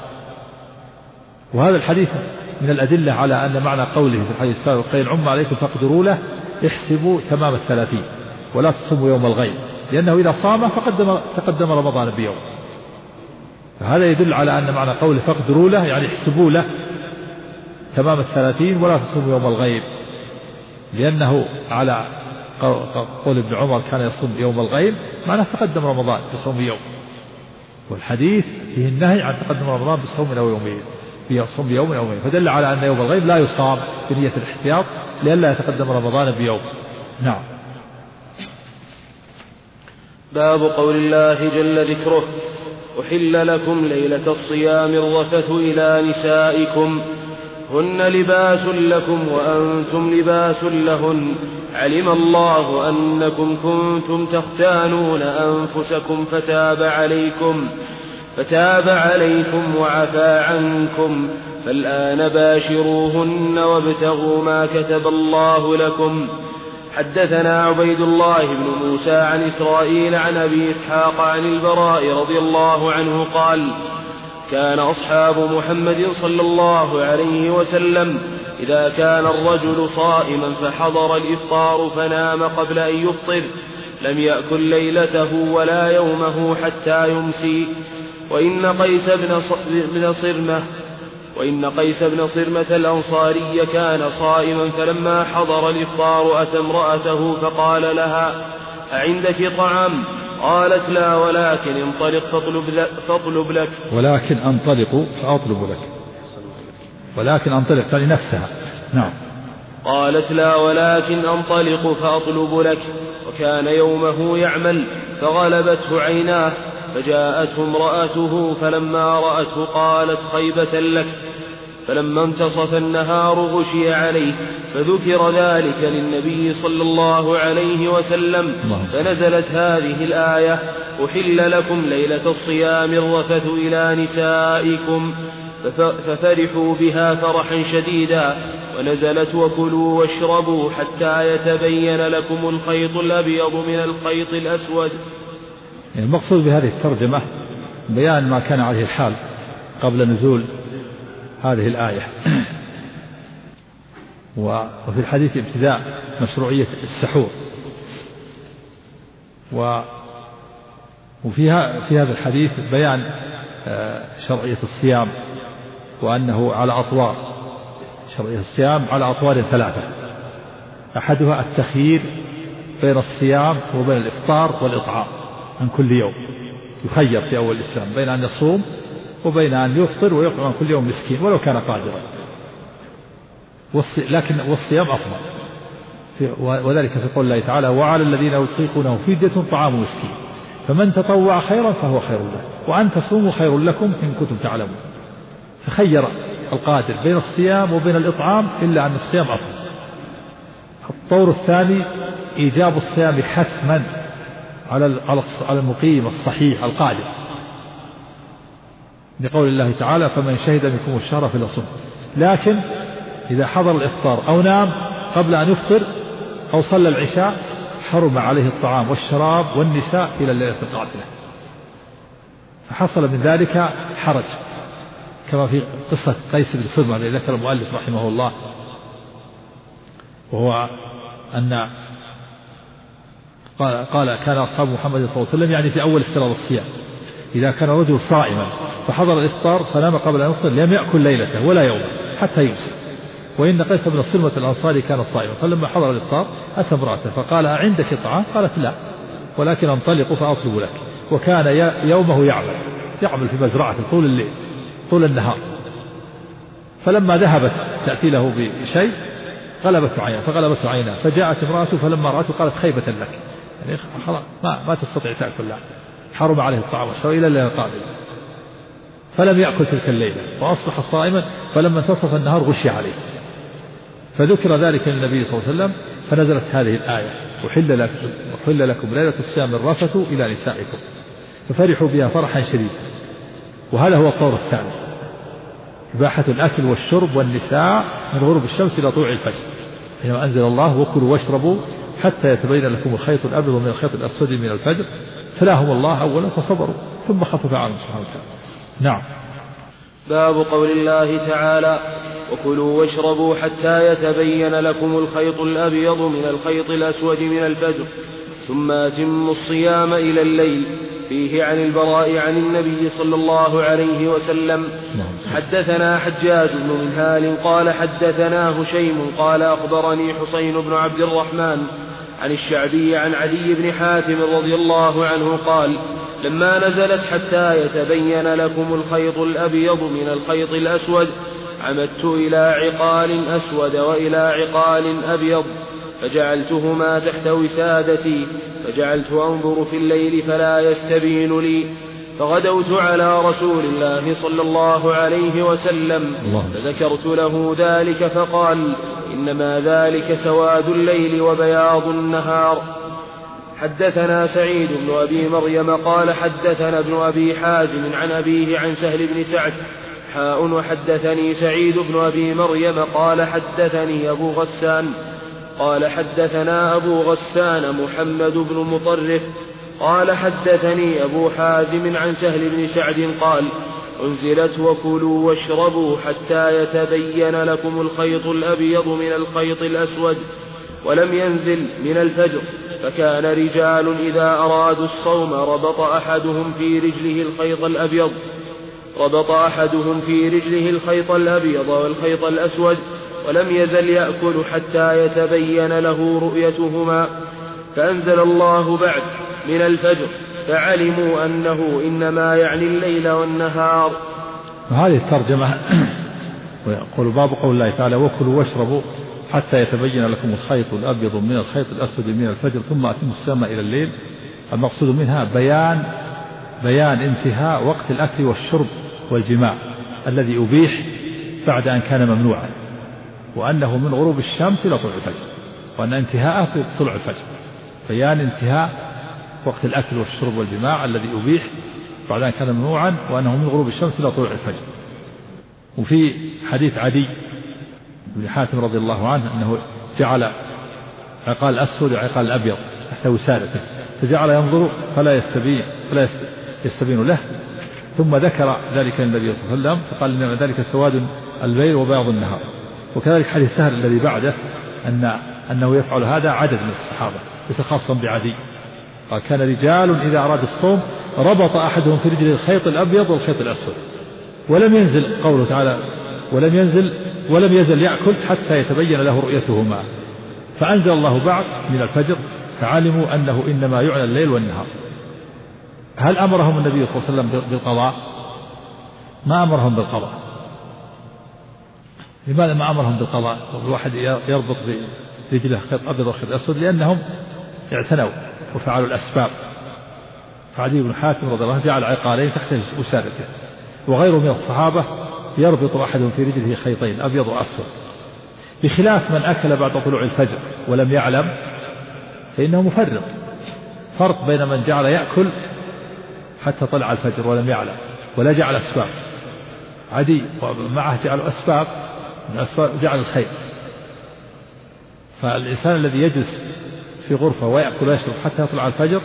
وهذا الحديث من الأدلة على أن معنى قوله في الحديث السابق: فإن عم عليكم فاقدروا له، احسبوا تمام 30 ولا تصوموا يوم الغيب، لأنه إذا صام تقدم رمضان بيوم. فهذا يدل على أن معنى قوله فاقدروا له يعني احسبوا له تمام 30 ولا تصوموا يوم الغيب، لأنه على قول ابن عمر كان يصوم يوم الغيب معناه تقدم رمضان بصوم يوم، والحديث فيه النهي عن تقدم رمضان بصوم أو يومين، بصوم يوم أو يومين، فدل على أن يوم الغيب لا يصام بنية الاحتياط لئلا يتقدم رمضان بيوم. نعم. باب قول الله جل ذكره: أحل لكم ليلة الصيام الرفث إلى نسائكم هن لباس لكم وأنتم لباس لهن علم الله أنكم كنتم تختانون أنفسكم فتاب عليكم وعفى عنكم فالآن باشروهن وابتغوا ما كتب الله لكم. حدثنا عبيد الله بن موسى عن إسرائيل عن أبي إسحاق عن البراء رضي الله عنه قال: كان أصحاب محمد صلى الله عليه وسلم إذا كان الرجل صائما فحضر الإفطار فنام قبل أن يفطر لم يأكل ليلته ولا يومه حتى يمسي. وإن قيس بن صرمة الأنصاري كان صائما فلما حضر الإفطار أتى امرأته فقال لها: أعندك طعام؟ قالت: لا، ولكن انطلق فاطلب لك. ولكن أنطلق فأطلب لك. ولكن أنطلق فلنفسها. نعم. قالت: لا، ولكن أنطلق فأطلب لك. وكان يومه يعمل فغلبته عيناه فجاءته امرأته فلما رأته قالت: خيبة لك. فلما انتصف النهار غشي عليه فذكر ذلك للنبي صلى الله عليه وسلم فنزلت هذه الآية: أحل لكم ليلة الصيام الرفث إلى نسائكم ففرحوا بها فرحا شديدا، ونزلت: وكلوا واشربوا حتى يتبين لكم الخيط الأبيض من الخيط الأسود. المقصود بهذه الترجمة بيان ما كان عليه الحال قبل نزول هذه الآية. وفي الحديث ابتداء مشروعية السحور، وفي هذا الحديث بيان شرعية الصيام وأنه على أطوار. شرعية الصيام على أطوار 3: أحدها التخيير بين الصيام وبين الإفطار والإطعام عن كل يوم، يخير في أول الإسلام بين أن يصوم وبين أن يفطر ويطعم عن كل يوم مسكين ولو كان قادرا، لكن والصيام أفضل، وذلك في قول الله تعالى: وعلى الذين يطيقونه فدية طعام مسكين فمن تطوع خيرا فهو خير له وأن تصوموا خير لكم إن كنتم تعلمون. فخير القادر بين الصيام وبين الإطعام إلا أن الصيام أفضل. الطور الثاني إيجاب الصيام حتما على المقيم الصحيح القادر، لقول الله تعالى: فمن شهد منكم الشهر فليصم. لكن إذا حضر الإفطار أو نام قبل أن يفطر أو صلى العشاء حرم عليه الطعام والشراب والنساء إلى الليلة القادمة. فحصل من ذلك حرج، كما في قصة قيس بن صرمة الذي ذكر المؤلف رحمه الله، وهو أن قال كان أصحاب محمد صلى الله عليه وسلم يعني في أول افتراض الصيام إذا كان رجل صائما فحضر الإفطار فنام قبل أن يفطر لم يأكل ليلته ولا يومه حتى يمسي. وإن قيس بن الصلمة الأنصاري كان صائما فلما حضر الإفطار أتى امرأته فقال أعندك طعام؟ قالت لا ولكن أنطلق فأطلب لك. وكان يومه يعمل في مزرعة طول الليل طول النهار. فلما ذهبت تأتي له بشيء فغلبته عيناه فجاءت امرأته فلما رأته قالت خيبة لك، يعني خلاص ما تستطيع تأكل، حرم عليه الطعام والشراب إلى الليلة القادمة. فلم يأكل تلك الليلة وأصبح صائما، فلما انتصف النهار غشي عليه. فذكر ذلك للنبي صلى الله عليه وسلم فنزلت هذه الآية وحل لكم ليلة الصيام الرفث إلى نسائكم، ففرحوا بها فرحا شديدا. وهذا هو الطور الثاني، إباحة الأكل والشرب والنساء من غروب الشمس إلى طلوع الفجر، حينما أنزل الله وكلوا واشربوا حتى يتبين لكم الخيط الأبيض من الخيط الأسود من الفجر. تلاهم الله أولا فصبروا ثم خفف عنهم سبحانه وتعالى. نعم. باب قول الله تعالى وكلوا واشربوا حتى يتبين لكم الخيط الأبيض من الخيط الأسود من الفجر ثم أتموا الصيام إلى الليل. فيه عن البراء عن النبي صلى الله عليه وسلم حدثنا حجاج بن منهال قال حدثنا هشيم قال أخبرني حسين بن عبد الرحمن عن الشعبي عن علي بن حاتم رضي الله عنه قال لما نزلت حتى يتبين لكم الخيط الأبيض من الخيط الأسود عمدت إلى عقال أسود وإلى عقال أبيض فجعلتهما تحت وسادتي فجعلت أنظر في الليل فلا يستبين لي، فغدوت على رسول الله صلى الله عليه وسلم فذكرت له ذلك فقال إنما ذلك سواد الليل وبياض النهار. حدثنا سعيد بن أبي مريم قال حدثنا ابن أبي حازم عن أبيه عن سهل بن سعد وحدثني سعيد بن أبي مريم قال حدثني أبو غسان قال حدثنا أبو غسان محمد بن مطرف قال حدثني أبو حازم عن سهل بن سعد قال أنزلت وكلوا واشربوا حتى يتبين لكم الخيط الأبيض من الخيط الأسود ولم ينزل من الفجر، فكان رجال إذا أرادوا الصوم ربط أحدهم في رجله الخيط الأبيض والخيط الأسود ولم يزل يأكل حتى يتبين له رؤيتهما، فأنزل الله بعد من الفجر فعلموا أنه إنما يعني الليل والنهار. وهذه الترجمة ويقول باب قول الله تعالى وكلوا واشربوا حتى يتبين لكم الخيط الأبيض من الخيط الأسود من الفجر ثم أتموا الصيام إلى الليل. المقصود منها بيان انتهاء وقت الأكل والشرب والجماع الذي أبيح بعد أن كان ممنوعا، وأنه من غروب الشمس إلى طلوع الفجر، وأن انتهاءه في طلوع الفجر. بيان انتهاء وقت الأكل والشرب والجماع الذي أبيح بعد أن كان ممنوعا، وأنه من غروب الشمس إلى طلوع الفجر. وفي حديث عدي بن حاتم رضي الله عنه أنه جعل عقال الأسود وعقال الأبيض تحت وسادته فجعل ينظر فلا يستبين له، ثم ذكر ذلك النبي صلى الله عليه وسلم فقال إن ذلك سواد الليل وبياض النهار. وكذلك حديث سهل الذي بعده أنه يفعل هذا عدد من الصحابة ليس خاصا بعدي. قال كان رجال إذا أراد الصوم ربط أحدهم في رجله الخيط الأبيض والخيط الأسود ولم ينزل، قوله تعالى ولم يزل يأكل حتى يتبين له رؤيتهما، فأنزل الله بعد من الفجر فعلموا أنه إنما يعنى الليل والنهار. هل أمرهم النبي صلى الله عليه وسلم بالقضاء؟ ما أمرهم بالقضاء. لماذا ما أمرهم بالقضاء؟ الواحد يربط برجله خيط أبيض وخيط أسود لأنهم اعتنوا وفعلوا الأسباب. فعلي بن حاتم رضي الله عنه جعل عقالين تحت وسادته، وغيره من الصحابة يربط أحدهم في رجله خيطين أبيض وأسود، بخلاف من أكل بعد طلوع الفجر ولم يعلم فإنه مفرط. فرق بين من جعل يأكل حتى طلع الفجر ولم يعلم ولا جعل أسباب. عدي ومعه جعل أسباب، من أسباب جعل الخير. فالإنسان الذي يجلس في غرفة ويأكل ويشرب حتى يطلع الفجر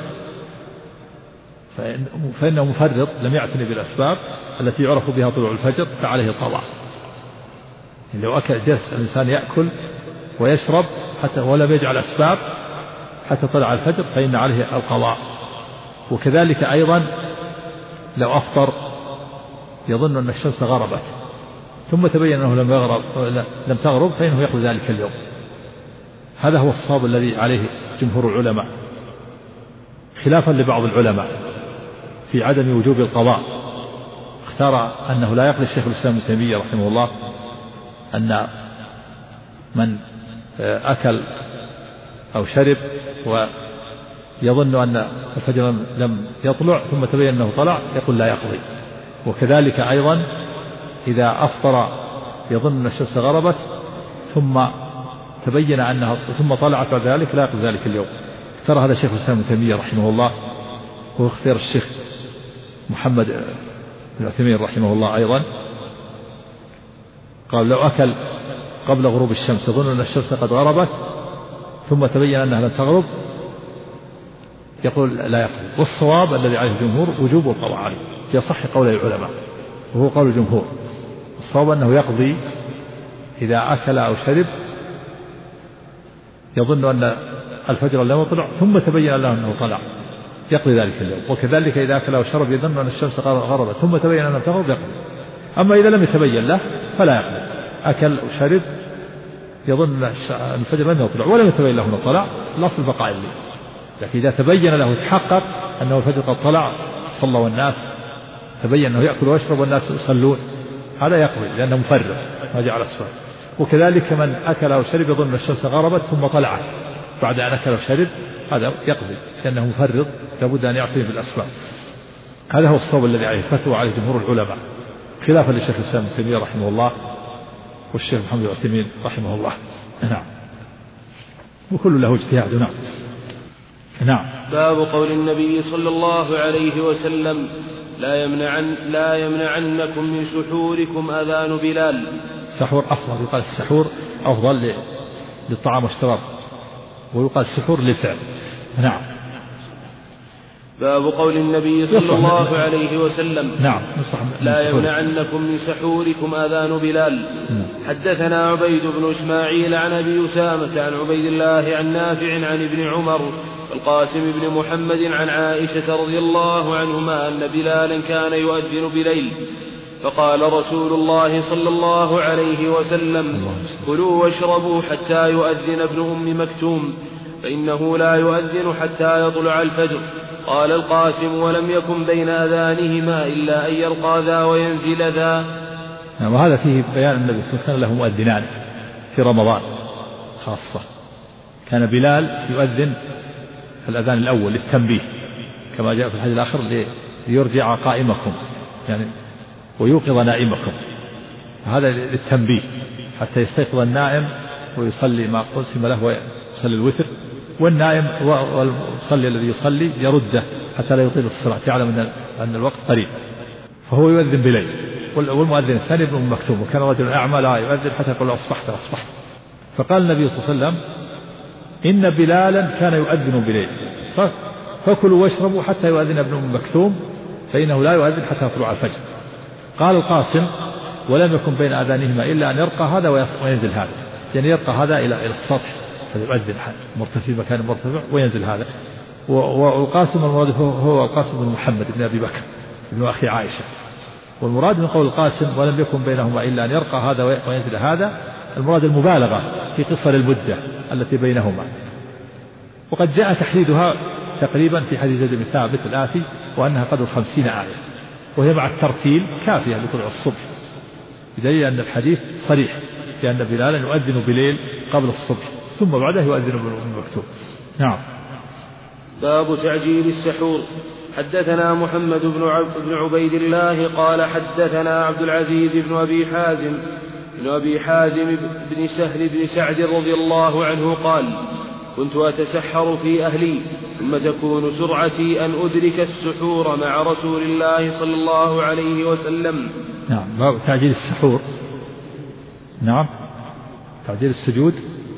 فإنه مفرط لم يعتني بالأسباب التي يعرف بها طلوع الفجر، فعليه القضاء. لو جلس الإنسان يأكل ويشرب حتى ولم يجعل أسباب حتى طلع الفجر فإن عليه القضاء. وكذلك أيضا لو أفطر يظن أن الشمس غربت ثم تبين أنه لم تغرب فإنه يقضي ذلك اليوم. هذا هو الصواب الذي عليه جمهور العلماء، خلافا لبعض العلماء في عدم وجوب القضاء. اختار أنه لا يقضي الشيخ الإسلام ابن تيمية رحمه الله أن من أكل أو شرب ويظن أن الفجر لم يطلع ثم تبين أنه طلع يقول لا يقضي. وكذلك أيضا إذا أفطر يظن أن الشمس غربت ثم تبين أنها ثم طلعت بعد ذلك لا يقضي ذلك اليوم. اختار هذا الشيخ الإسلام ابن تيمية رحمه الله، هو اختيار الشيخ محمد بن عثيمين رحمه الله أيضا. قال لو أكل قبل غروب الشمس يظن أن الشمس قد غربت ثم تبين أنها لم تغرب يقول لا يقضي. والصواب الذي عليه الجمهور وجوب القضاء عليه في صح قول العلماء، وهو قول الجمهور. الصواب أنه يقضي إذا أكل أو شرب يظن أن الفجر لم يطلع ثم تبين له أنه طلع يقضي ذلك اليوم. وكذلك إذا أكل أو شرب يظن أن الشمس غربت ثم تبين أنها تغرب يقضي. أما إذا لم يتبين له فلا يقضي. أكل وشرب يظن أن الفجر لم يطلع ولم يتبين له أنه طلع، الأصل بقاء الليل. لكن إذا تبين له تحقق أنه الفجر قد طلع صلى والناس تبين أنه يأكل ويشرب والناس يصلون هذا يقضي لأنه مفرط ما جعل أسباب. وكذلك من أكل أو شرب يظن أن الشمس غربت ثم طلعت بعد أن أكل وشرب هذا يقضي لأنه مفرط لابد أن يعطيه بالأسباب. هذا هو الصواب الذي عليه فتوى عليه جمهور العلماء، خلافا للشيخ الإسلام ابن تيمية رحمه الله والشيخ محمد بن عثيمين رحمه الله. نعم، وكل له اجتهاد. نعم. نعم. باب قول النبي صلى الله عليه وسلم لا يمنعنكم من سحوركم أذان بلال. السحور أفضل، يقال السحور أفضل للطعام والشراب، ويقال السحور للفعل. نعم. باب قول النبي صلى الله عليه وسلم نعم لا يمنعنكم من سحوركم أذان بلال. حدثنا عبيد بن إسماعيل عن أبي أسامة عن عبيد الله عن نافع عن ابن عمر والقاسم بن محمد عن عائشة رضي الله عنهما أن بلالا كان يؤذن بليل فقال رسول الله صلى الله عليه وسلم كلوا واشربوا حتى يؤذن ابن أم مكتوم فإنه لا يؤذن حتى يطلع الفجر. قال القاسم ولم يكن بين أذانهما إلا أن يلقى ذا وينزل ذا. وهذا فيه بيان النبي صلى الله عليه وسلم له مؤذنان في رمضان خاصة. كان بلال يؤذن في الأذان الأول للتنبيه كما جاء في الحديث الآخر ليرجع قائمكم يعني ويوقظ نائمكم، هذا للتنبيه حتى يستيقظ النائم ويصلي ما قسم له ويصلي الوتر، والنائم والمصلي الذي يصلي يرده حتى لا يطيل الصلاة يعلم أن الوقت قريب، فهو يؤذن بليل. والمؤذن الثاني ابن أم مكتوم وكان رجل أعمى لا يؤذن حتى يقول أصبحت أصبحت. فقال النبي صلى الله عليه وسلم إن بلالا كان يؤذن بليل فكلوا واشربوا حتى يؤذن ابن أم مكتوم فإنه لا يؤذن حتى يطلع الفجر. قال القاسم ولم يكن بين آذانهما إلا أن يرقى هذا وينزل هذا، يعني يرقى هذا إلى السطح فيؤذن مرتفع مكان مرتفع وينزل هذا. والقاسم المراد هو القاسم بن محمد بن أبي بكر ابن أخي عائشة، والمراد من قول القاسم ولم يكن بينهما إلا أن يرقى هذا وينزل هذا المراد المبالغة في قصر المدة التي بينهما. وقد جاء تحديدها تقريبا في حديث زيد بن ثابت الآتي وأنها قدر 50 آية، وهي مع الترتيل كافية لطلوع الصبح، بدليل أن الحديث صريح في أن بلالا يؤذن بليل قبل الصبح ثم بعده يؤذن ابن مكتوم. نعم. باب تعجيل السحور. حدثنا محمد بن عبيد الله قال حدثنا عبد العزيز بن أبي حازم بن سهل بن سعد رضي الله عنه قال كنت أتسحر في أهلي ثم تكون سرعتي أن أدرك السحور مع رسول الله صلى الله عليه وسلم. نعم. باب تعجيل السحور. نعم. تعجيل السجود.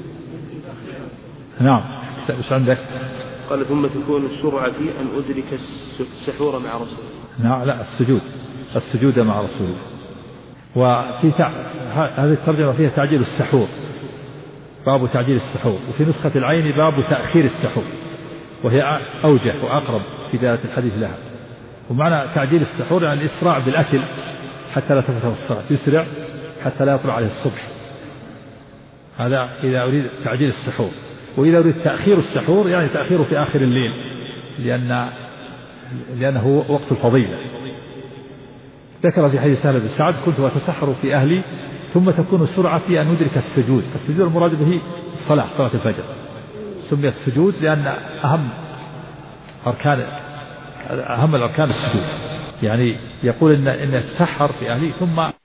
نعم. ايش عندك؟ قال ثم تكون سرعتي أن أدرك السحور مع رسول الله. نعم. لا، السجود مع رسول الله. وفي هذه الترجمة فيها تعجيل السحور، باب تعجيل السحور. وفي نسخة العين باب تأخير السحور، وهي أوجه وأقرب في دلالة الحديث لها. ومعنى تعجيل السحور يعني الإسراع بالأكل حتى لا تفوته الصلاة، يسرع حتى لا يطلع عليه الصبح. هذا إذا أريد تعجيل السحور. وإذا أريد تأخير السحور يعني تأخيره في آخر الليل، لأنه وقت الفضيلة. ذكر في حديث سهل بن سعد: كنت أتسحر في أهلي ثم تكون سرعتي أن أدرك السجود. السجود المراد به الصلاة، صلاة الفجر. سمي السجود لأن أهم الأركان السجود. يعني يقول إن أتسحر في أهلي ثم